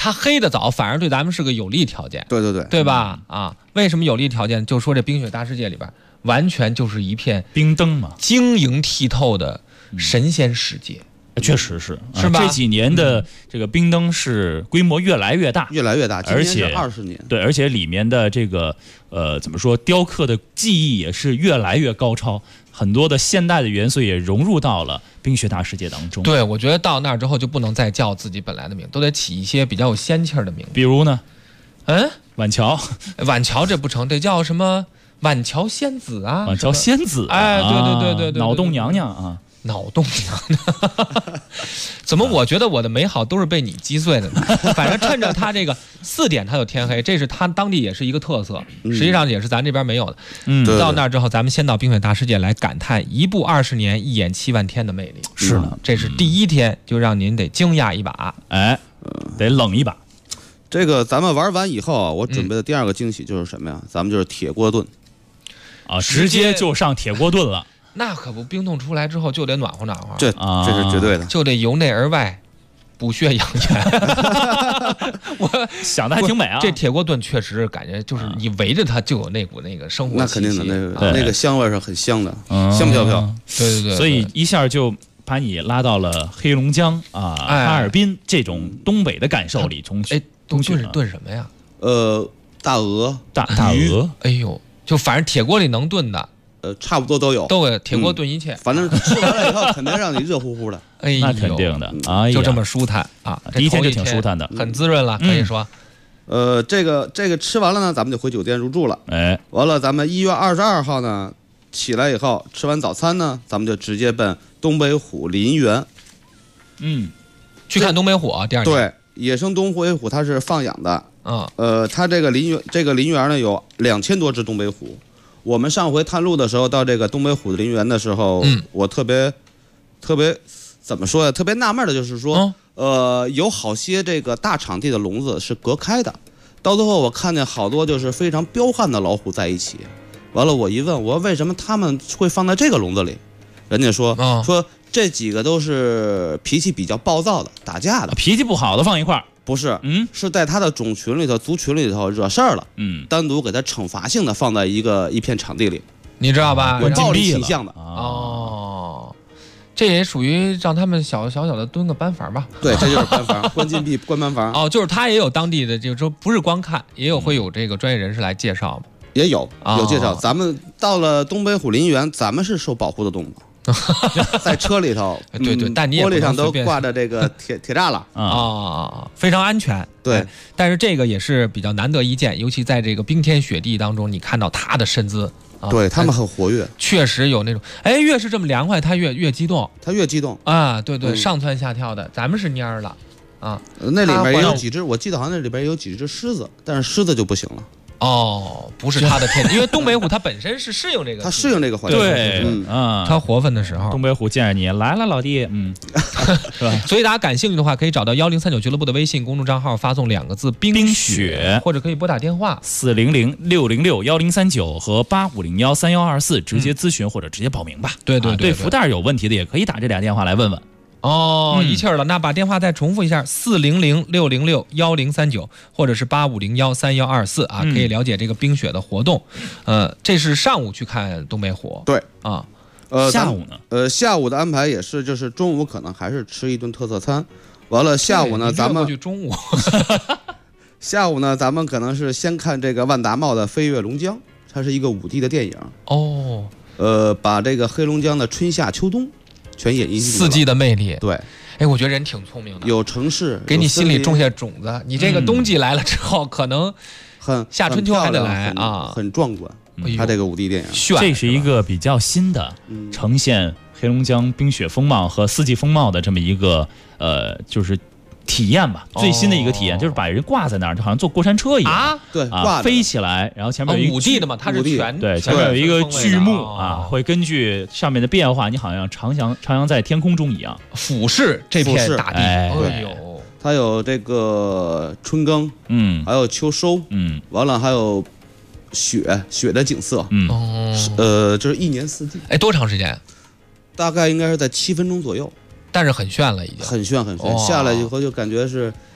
它黑的早，反而对咱们是个有利条件。 对， 对吧？啊，为什么有利条件？就说这冰雪大世界里边，完全就是一片冰灯嘛， 晶莹剔透的神仙世界。 确实是吧？ 这几年的这个冰灯是规模越来越大， 而且20年。 对，而且里面的这个怎么说，雕刻的技艺也是越来越高超，很多的现代的元素也融入到了冰雪大世界当中。 对，我觉得到那儿之后就不能再叫自己本来的名，都得起一些比较有仙气儿的名字。 比如呢？晚桥， 晚桥这不成，得叫什么晚桥仙子啊？ 晚桥仙子， 哎，对， 脑洞娘娘啊。 脑洞娘娘，怎么我觉得我的美好都是被你击碎的呢？反正趁着他这个4点他就天黑，这是他当地也是一个特色，实际上也是咱这边没有的。到那儿之后，咱们先到冰雪大世界来感叹一步20年，一眼7万天的魅力。 是的， 这是第一天就让您得惊讶一把， 得冷一把。 这个咱们玩完以后啊，我准备的第2个惊喜就是什么呀？咱们就是铁锅炖啊，直接就上铁锅炖了。 那可不，冰冻出来之后就得暖和暖和， 这是绝对的， 就得由内而外补血养颜。 我想的还挺美啊。 这铁锅炖确实感觉就是你围着它就有那股那个生活气息， 那肯定的，那个香味是很香的，香飘飘。 对， 所以一下就把你拉到了黑龙江啊、哈尔滨这种东北的感受里。 东炖是炖什么呀？ 大鹅、 大鹅。 哎呦，就反正铁锅里能炖的。 差不多都有， 铁锅炖一切， 反正吃完了以后肯定让你热乎乎的。 那肯定的， 就这么舒坦啊！ 第一天就挺舒坦的， 很滋润了，可以说。 这个吃完了呢，咱们就回酒店入住了。完了，咱们1月22号呢起来以后，吃完早餐呢，咱们就直接奔东北虎林园。 去看东北虎啊！第2天。 对，野生东北虎它是放养的。它这个林园呢有2000多只东北虎。我们上回探路的时候，到这个东北虎的林园的时候，我特别怎么说呀？特别纳闷的就是说，有好些这个大场地的笼子是隔开的，到最后我看见好多就是非常彪悍的老虎在一起。完了，我一问，我说为什么他们会放在这个笼子里？人家说这几个都是脾气比较暴躁的，打架的， 脾气不好的放一块儿。 不是，是在他的种群里头、族群里头惹事儿了，单独给他惩罚性的放在一片场地里， 你知道吧？ 有暴力倾向的这也属于让他们小的蹲个班房吧？ 对，这就是班房，关禁闭关班房。 就是他也有当地的，就是说不是光看，也有会有这个专业人士来介绍嘛？ 也有介绍。咱们到了东北虎林园，咱们是受保护的动物。在车里头， 对，但你也玻璃上都挂着这个铁栅栏非常安全。 对， 但是这个也是比较难得一见，尤其在这个冰天雪地当中，你看到他的身姿， 对他们很活跃， 确实有那种，越是这么凉快，他越激动，啊，对，上蹿下跳的，咱们是蔫儿了啊。 那里面有几只，我记得好像那里边有几只狮子，但是狮子就不行了。 不是它的天敌，因为东北虎它本身是适应这个， 它适应这个环境。 对， 它活分的时候， 东北虎见着你来了，老弟， 是吧？所以大家感兴趣的话，可以找到1039俱乐部的微信公众账号，发送2个字“冰雪”，或者可以拨打电话 400-606-1039和8501-3124，直接咨询或者直接报名吧。 对， 对福袋有问题的也可以打这俩电话来问问。 一气儿了，那把电话再重复一下：400-606-1039，或者是8501-3124啊，可以了解这个冰雪的活动。这是上午去看东北虎， 对啊。 下午呢？ 下午的安排也是，就是中午可能还是吃一顿特色餐，完了下午呢，咱们去中午。 下午呢，咱们可能是先看这个万达茂的《飞越龙江》，它是一个5D 的电影。把这个黑龙江的春夏秋冬全演绎 4季的魅力。 对， 我觉得人挺聪明的， 有城市， 给你心里种下种子。你这个冬季来了之后，可能夏春秋还得来啊， 很壮观。它这个5D 电影， 这是一个比较新的呈现黑龙江冰雪风貌和4季风貌的这么一个就是体验吧，最新的一个体验就是把人挂在那儿，就好像坐过山车一样对， 飞起来，然后前面有一个 5D 的嘛，它是全对，前面有一个巨幕会根据上面的变化，你好像徜徉在天空中一样， 俯视这片大地。 对，它有这个春耕，还有秋收，完了还有雪的景色，就是1年4季。 多长时间？ 大概应该是在7分钟左右。 但是很炫了，已经很炫，下来以后就感觉是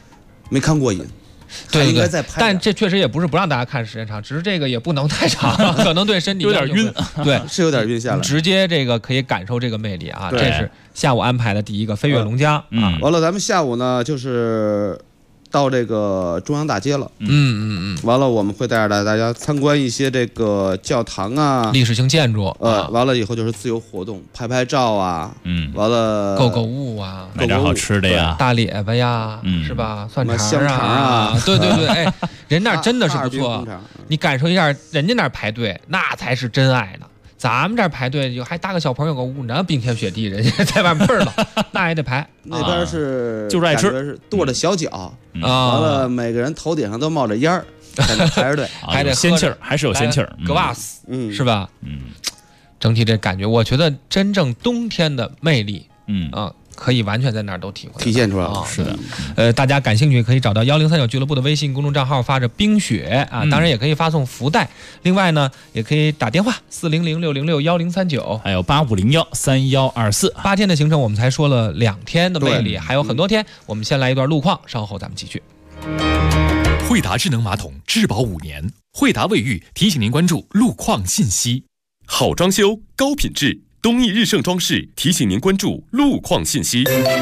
没看过瘾。 对， 应该再拍， 但这确实也不是不让大家看时间长，只是这个也不能太长，可能对身体有点晕。 对， 是有点晕下来。 直接这个可以感受这个魅力啊！这是下午安排的第一个飞跃龙江啊。 完了，咱们下午呢就是到这个中央大街了。完了，我们会带着大家参观一些这个教堂啊， 历史性建筑。 完了以后就是自由活动，拍拍照啊。完了， 购购物啊， 买点好吃的呀， 大列巴呀，是吧？蒜香肠啊，对，哎，人那真的是不错，你感受一下，人家那儿排队那才是真爱呢。咱们这儿排队就还搭个小朋友个屋，那冰天雪地，人家在外面倍儿冷，那也得排。 那边是就是爱吃， 是跺着小脚，完了每个人头顶上都冒着烟儿，在那排着队， 还得仙气儿，还是有仙气儿， 格瓦斯，是吧？整体这感觉，我觉得真正冬天的魅力，可以完全在那儿都体现出来了。 是的，大家感兴趣可以找到1039俱乐部的微信公众账号，发着冰雪啊，当然也可以发送福袋。另外呢，也可以打电话400-606-1039，还有 8501-3124。 8天的行程我们才说了2天的魅力，还有很多天。我们先来一段路况，稍后咱们继续。 惠达智能马桶质保5年，惠达卫浴提醒您关注路况信息。好装修，高品质。东义日盛装饰提醒您关注路况信息。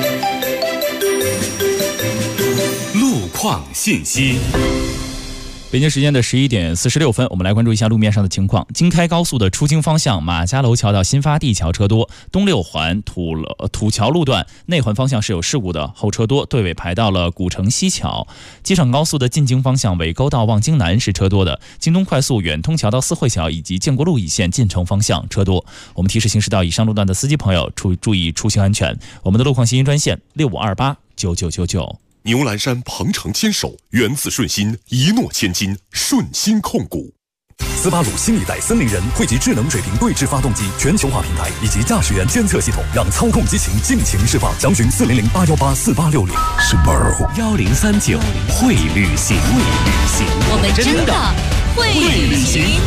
路况信息。 北京时间的11点46分，我们来关注一下路面上的情况。京开高速的出京方向马家楼桥到新发地桥车多，东6环土桥路段内环方向是有事故的，后车多，队尾排到了古城西桥。机场高速的进京方向尾沟到望京南是车多的，京东快速远通桥到四惠桥以及建国路一线进城方向车多。我们提示行驶到以上路段的司机朋友注意出行安全。我们的路况信息专线65289999。 牛栏山鹏程牵手，源自顺心，一诺千金，顺心控股。 斯巴鲁新一代森林人汇集智能水平对置发动机全球化平台以及驾驶员监测系统，让操控激情尽情释放。详询400-818-4860。Subaru 1039会旅行， 我们真的会旅行。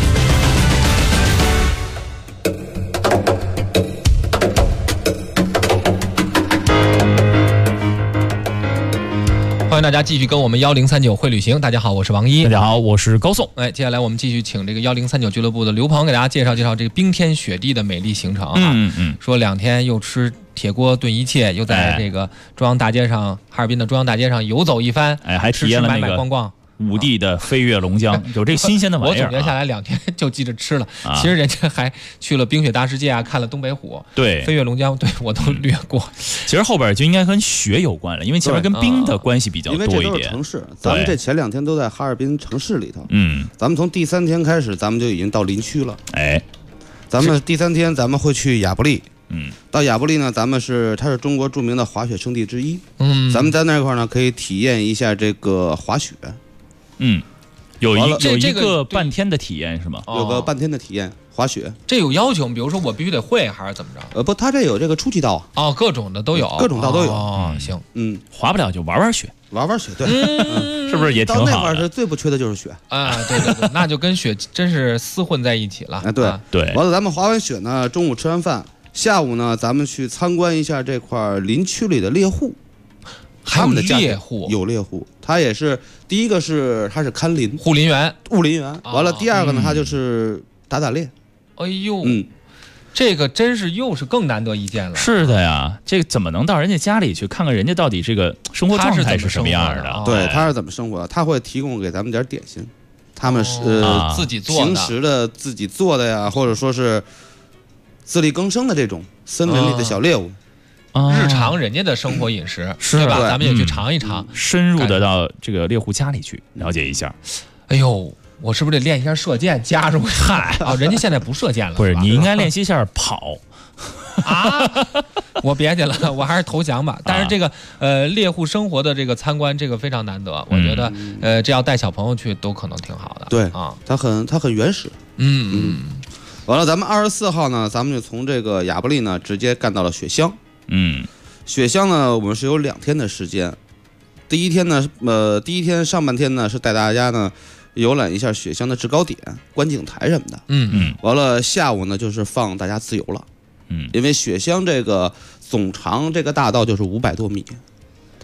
欢迎大家继续跟我们1039会旅行。大家好，我是王一。 大家好，我是高颂。 接下来我们继续请这个1039俱乐部的刘鹏给大家介绍介绍这个冰天雪地的美丽行程啊。说2天又吃铁锅炖一切，又在这个中央大街上，哈尔滨的中央大街上游走一番， 还体验了那个买逛逛。 5地的飞跃龙江，有这新鲜的玩意儿。 我总结下来2天就记着吃了，其实人家还去了冰雪大世界啊，看了东北虎。 对， 飞跃龙江，对我都略过。 其实后边就应该跟雪有关了，因为前面跟冰的关系比较多一点。 因为这都是城市，咱们这前2天都在哈尔滨城市里头。咱们从第3天开始，咱们就已经到林区了。咱们第3天咱们会去亚布力。到亚布力呢，它是中国著名的滑雪胜地之一。咱们在那块呢可以体验一下这个滑雪。 有一个半天的体验是吗？ 有个半天的体验滑雪。 这有要求吗？比如说我必须得会还是怎么着？ 不，它这有这个初级道各种的都有， 各种道都有。 行， 滑不了就玩雪， 对， 是不是也挺好的？ 到那块是最不缺的就是雪啊！对，那就跟雪真是厮混在一起了。 对。完了，咱们滑完雪呢，中午吃完饭，下午呢，咱们去参观一下这块林区里的猎户。 还有猎户， 有猎户，他也是第一个他是看林护林员。 完了，第2个呢，他就是打猎。 哎呦，这个真是又是更难得一见了。 是的呀，这个怎么能到人家家里去看看人家到底这个生活状态是什么样的？ 对，他是怎么生活的？他会提供给咱们点点心，他们是自己做的， 平时的自己做的呀，或者说是自力更生的这种森林里的小猎物。 日常人家的生活饮食是吧？咱们也去尝一尝， 深入的到这个猎户家里去了解一下。 哎呦，我是不是得练一下射箭？加入人家现在不射箭了。 不是，你应该练习一下跑啊！我别去了，我还是投降吧。但是这个猎户生活的这个参观，这个非常难得，我觉得这要带小朋友去都可能挺好的。 对啊，它很原始。完了，咱们24号呢，咱们就从这个亚布力呢直接干到了雪乡。雪乡呢，我们是有2天的时间。第一天上半天呢是带大家呢游览一下雪乡的制高点、观景台什么的。完了下午呢就是放大家自由了。因为雪乡这个总长这个大道就是500多米，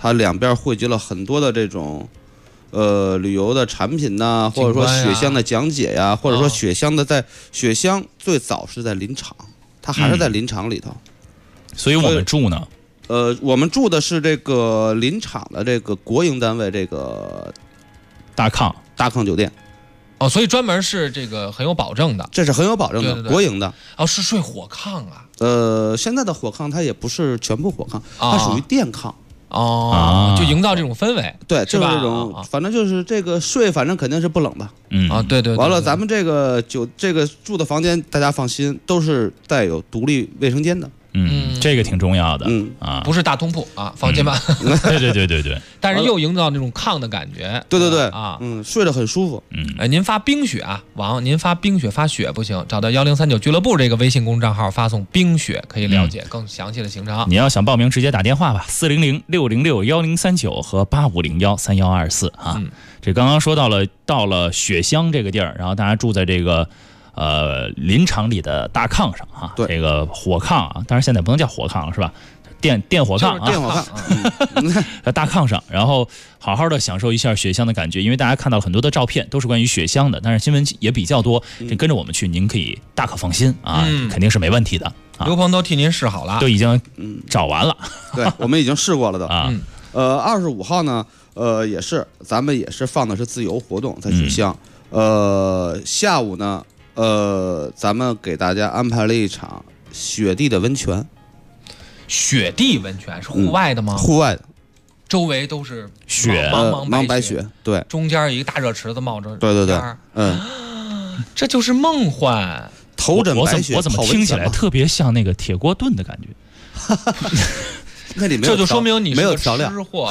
它两边汇集了很多的这种旅游的产品呐，或者说雪乡的讲解呀，或者说雪乡最早是在林场，它还是在林场里头。 所以我们住呢？ 我们住的是这个林场的这个国营单位，这个大康酒店。 哦，所以专门是这个很有保证的， 这是很有保证的，国营的。 哦，是睡火炕啊？ 现在的火炕它也不是全部火炕，它属于电炕。 就营造这种氛围。 对，就是这种，反正就是这个睡，反正肯定是不冷的。 对。 完了，咱们这个住的房间，大家放心，都是带有独立卫生间的。 这个挺重要的。 不是大通铺啊，放心吧。 对。 但是又营造那种炕的感觉。 对啊， 睡得很舒服。 您发冰雪啊，您发冰雪发雪不行，找到1039俱乐部这个微信公众账号，发送冰雪可以了解更详细的行程。 你要想报名，直接打电话吧，400-606-1039和8501-3124啊。这刚刚说到了雪乡这个地儿，然后大家住在这个林场里的大炕上哈，这个火炕啊，当然现在不能叫火炕了是吧？电火炕啊， 电火炕，大炕上，然后好好的享受一下雪乡的感觉，因为大家看到很多的照片都是关于雪乡的，但是新闻也比较多，这跟着我们去，您可以大可放心啊，肯定是没问题的。 刘鹏都替您试好了， 都已经找完了， 对，我们已经试过了的啊。25号呢，咱们也是放的是自由活动在雪乡，下午呢，咱们给大家安排了一场雪地的温泉。 雪地温泉是户外的吗？ 户外的， 周围都是雪， 茫白雪，对， 中间一个大热池子冒着， 对， 这就是梦幻。 头枕白雪， 我怎么听起来特别像那个铁锅炖的感觉？ 那里没有， 这就说明你没有调料， 吃货。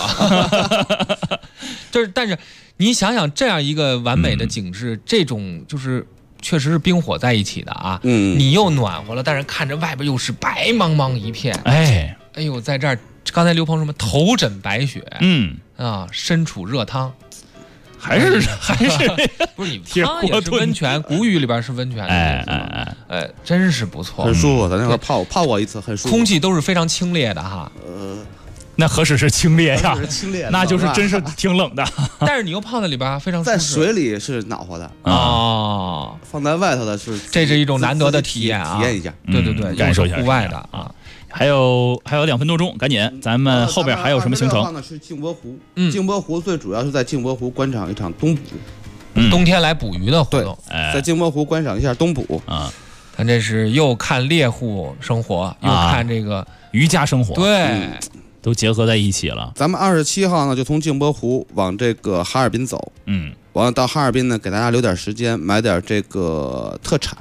但是你想想，这样一个完美的景致，这种就是确实是冰火在一起的啊。你又暖和了，但是看着外边又是白茫茫一片。哎呦，在这儿，刚才刘鹏什么头枕白雪，身处热汤。还是不是你汤也是温泉，古语里边是温泉，真是不错， 很舒服。咱那会儿泡过一次，很舒服。 空气都是非常清冽的哈。 那何止是清冽呀？那就是真是挺冷的。 但是你又泡在里边，非常舒适。 在水里是暖和的哦， 放在外头的是， 这是一种难得的体验啊！ 体验一下， 对， 感受一下户外的啊。 还有2分多钟，赶紧，咱们后边还有什么行程？ 呢是镜泊湖，镜泊湖最主要是在镜泊湖观赏一场冬捕， 冬天来捕鱼的活动。 在镜泊湖观赏一下冬捕啊， 咱这是又看猎户生活，又看这个渔家生活， 对， 都结合在一起了。 咱们27号呢就从镜泊湖往这个哈尔滨走，完了到哈尔滨呢给大家留点时间买点这个特产，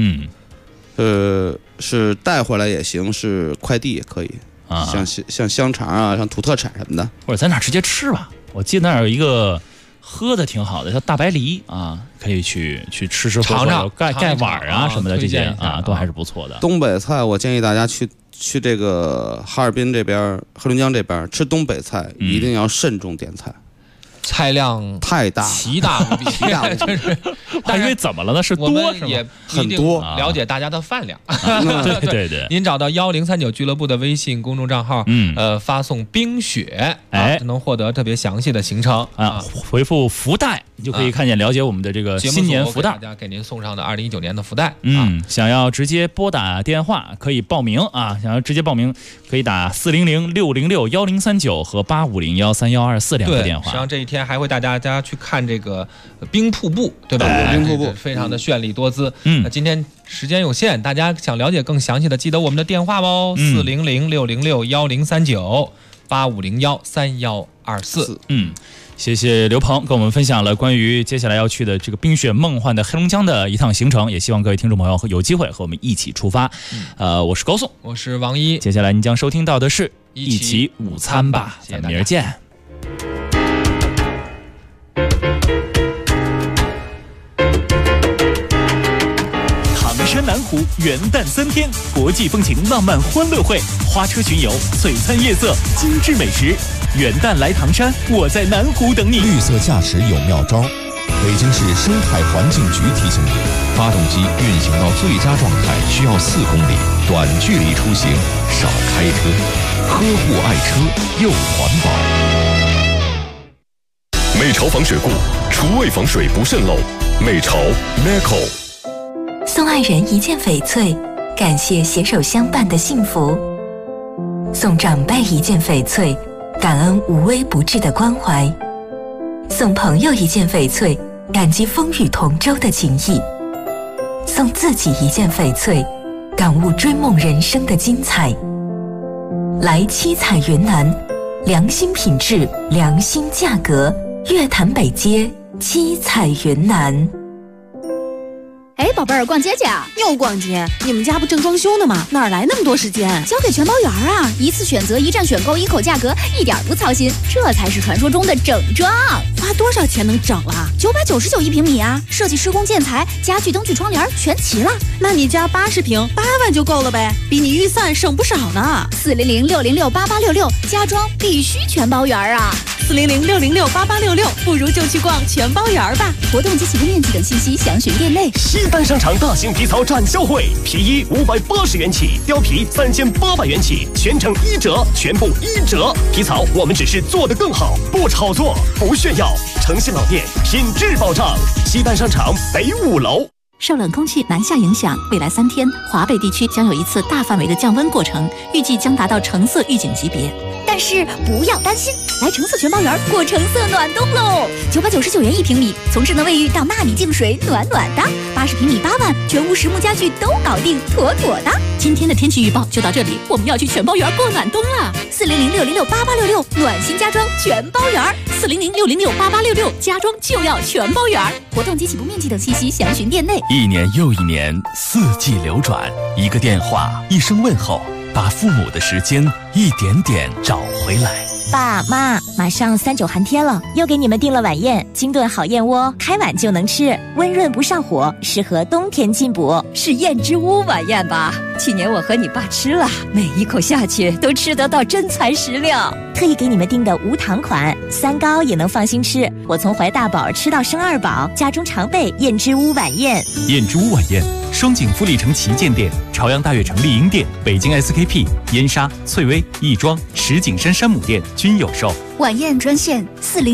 是带回来也行，是快递也可以啊，像香肠啊，像土特产什么的， 或者咱俩直接吃吧。我记得那儿有一个喝的挺好的，叫大白梨啊，可以去吃尝尝， 盖碗啊什么的，这些啊都还是不错的。 东北菜我建议大家去这个哈尔滨这边、黑龙江这边吃东北菜，一定要慎重点菜。 菜量太大， 奇大无比， 真是。还以为怎么了呢？是多是吗？ 也很多， 了解大家的饭量。 对。 您找到1039俱乐部的微信公众账号，发送冰雪，就能获得特别详细的行程啊。回复福袋，你就可以看见了解我们的这个新年福袋， 大家给您送上的2019年的福袋。 想要直接拨打电话可以报名啊，想要直接报名可以打400-606-1039和8501-3124两个电话。 实际上这一天还会带大家去看这个冰瀑布，对吧？ 冰瀑布非常的绚丽多姿。那今天时间有限，大家想了解更详细的，记得我们的电话哦，400-606-1039、8501-3124。 谢谢刘鹏跟我们分享了关于接下来要去的这个冰雪梦幻的黑龙江的一趟行程，也希望各位听众朋友有机会和我们一起出发。我是高颂， 我是王一， 接下来您将收听到的是一起午餐吧， 咱们明儿见。 唐山南湖元旦3天国际风情浪漫欢乐会，花车巡游，璀璨夜色，精致美食。元旦来唐山，我在南湖等你。 绿色驾驶有妙招，北京市生态环境局提醒你，发动机运行到最佳状态需要4公里。 短距离出行少开车，呵护爱车又环保。 美潮防水固，厨卫防水不渗漏。美潮 Meco。 送爱人一件翡翠，感谢携手相伴的幸福；送长辈一件翡翠，感恩无微不至的关怀；送朋友一件翡翠，感激风雨同舟的情谊；送自己一件翡翠，感悟追梦人生的精彩。来七彩云南，良心品质，良心价格，月坛北街七彩云南。 哎，宝贝儿，逛街去啊？ 又逛街？你们家不正装修呢吗？哪来那么多时间？ 交给全包园啊！一次选择，一站选购，一口价格，一点不操心，这才是传说中的整装。 花多少钱能整了 ？999一平米啊！设计、施工、建材、家具、灯具、窗帘全齐了。 那你家80平8万就够了呗，比你预算省不少呢。 400-606-8866，家装必须全包园啊 ！400-606-8866，不如就去逛全包园吧。 活动及起步面积等信息详询店内。 西单商场大型皮草展销会，皮衣580元起，貂皮3800元起，全程1折，全部1折。皮草我们只是做得更好，不炒作，不炫耀。诚信老店，品质保障。西单商场北5楼。 受冷空气南下影响，未来3天，华北地区将有一次大范围的降温过程，预计将达到橙色预警级别。 但是不要担心，来橙色全包园过橙色暖冬喽！999元一平米，从智能卫浴到纳米净水，暖暖的。80平米8万，全屋实木家具都搞定，妥妥的。 今天的天气预报就到这里，我们要去全包园过暖冬了。 400-606-8866，暖心家装全包园。 400-606-8866，家装就要全包园。 活动及起步面积等信息详询店内。 1年又1年，4季流转，一个电话，一声问候，把父母的时间一点点找回来。 爸妈，马上39寒天了，又给你们订了晚宴，金炖好燕窝，开碗就能吃，温润不上火，适合冬天进补。 是燕之屋晚宴吧？去年我和你爸吃了，每一口下去都吃得到真材实料。 特意给你们订的无糖款，3高也能放心吃。我从怀大宝吃到生2宝，家中常备燕之屋晚宴。 燕之屋晚宴，双井富力城旗舰店、朝阳大悦城丽婴店、北京 SKP、燕莎、翠微、亦庄、石景山山姆店均有售。 晚宴专线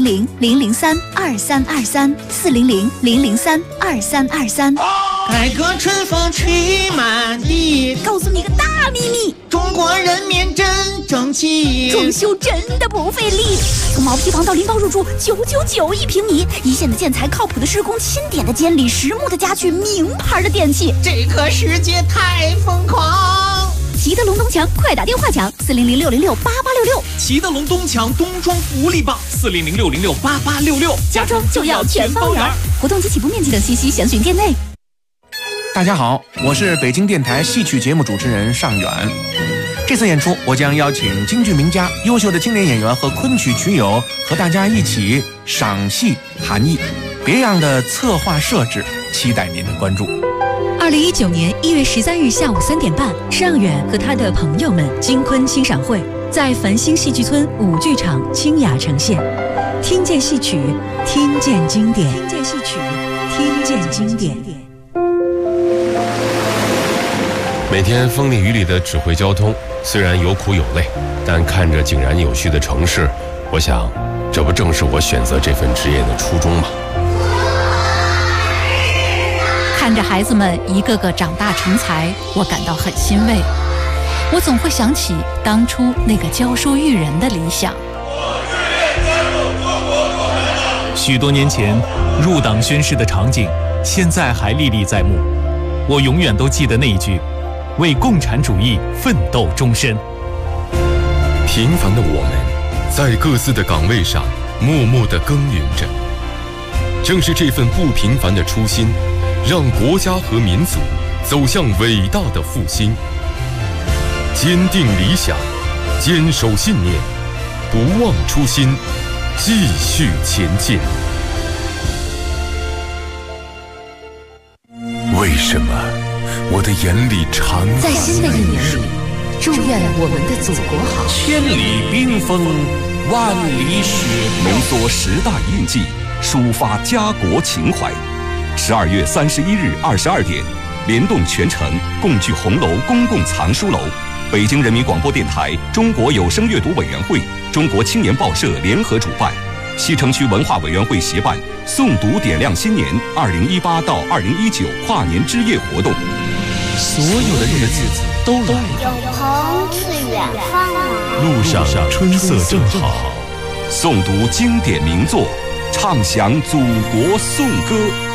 400-003-2323，400-003-2323。 改革春风吹满地， 告诉你个大秘密， 中国人民真争气， 装修真的不费力。从毛坯房到拎包入住，999一平米，一线的建材，靠谱的施工，钦点的监理，实木的家具，名牌的电器， 这个世界太疯狂。 齐德龙东墙，快打电话抢400-606-8866。 齐德龙东墙冬装福利棒，400-606-8866， 家装就要全包圆。活动及起步面积等信息详询店内。 大家好，我是北京电台戏曲节目主持人尚远。这次演出，我将邀请京剧名家、优秀的青年演员和昆曲曲友和大家一起赏戏谈艺，别样的策划设置，期待您的关注。 2019年1月13日下午3点半，尚远和他的朋友们京昆欣赏会在繁星戏剧村5剧场清雅呈现，听见戏曲，听见经典，听见戏曲，听见经典。 每天风里雨里的指挥交通，虽然有苦有累，但看着井然有序的城市，我想，这不正是我选择这份职业的初衷吗？ 看着孩子们一个个长大成才，我感到很欣慰。我总会想起当初那个教书育人的理想。 许多年前入党宣誓的场景，现在还历历在目。我永远都记得那一句：为共产主义奋斗终身。 平凡的我们，在各自的岗位上默默地耕耘着。正是这份不平凡的初心，让国家和民族走向伟大的复兴。坚定理想，坚守信念，不忘初心，继续前进。 为什么我的眼里常在新的一年里，祝愿我们的祖国好。 千里冰封，万里雪浓缩时代印记，抒发家国情怀。12月31日22点， 联动全城，共聚红楼公共藏书楼。北京人民广播电台、中国有声阅读委员会、中国青年报社联合主办，西城区文化委员会协办诵读点亮新年2018到2019跨年之夜活动。 所有的日子都来了， 有朋自远方来， 路上春色正好。 诵读经典名作，唱响祖国颂歌。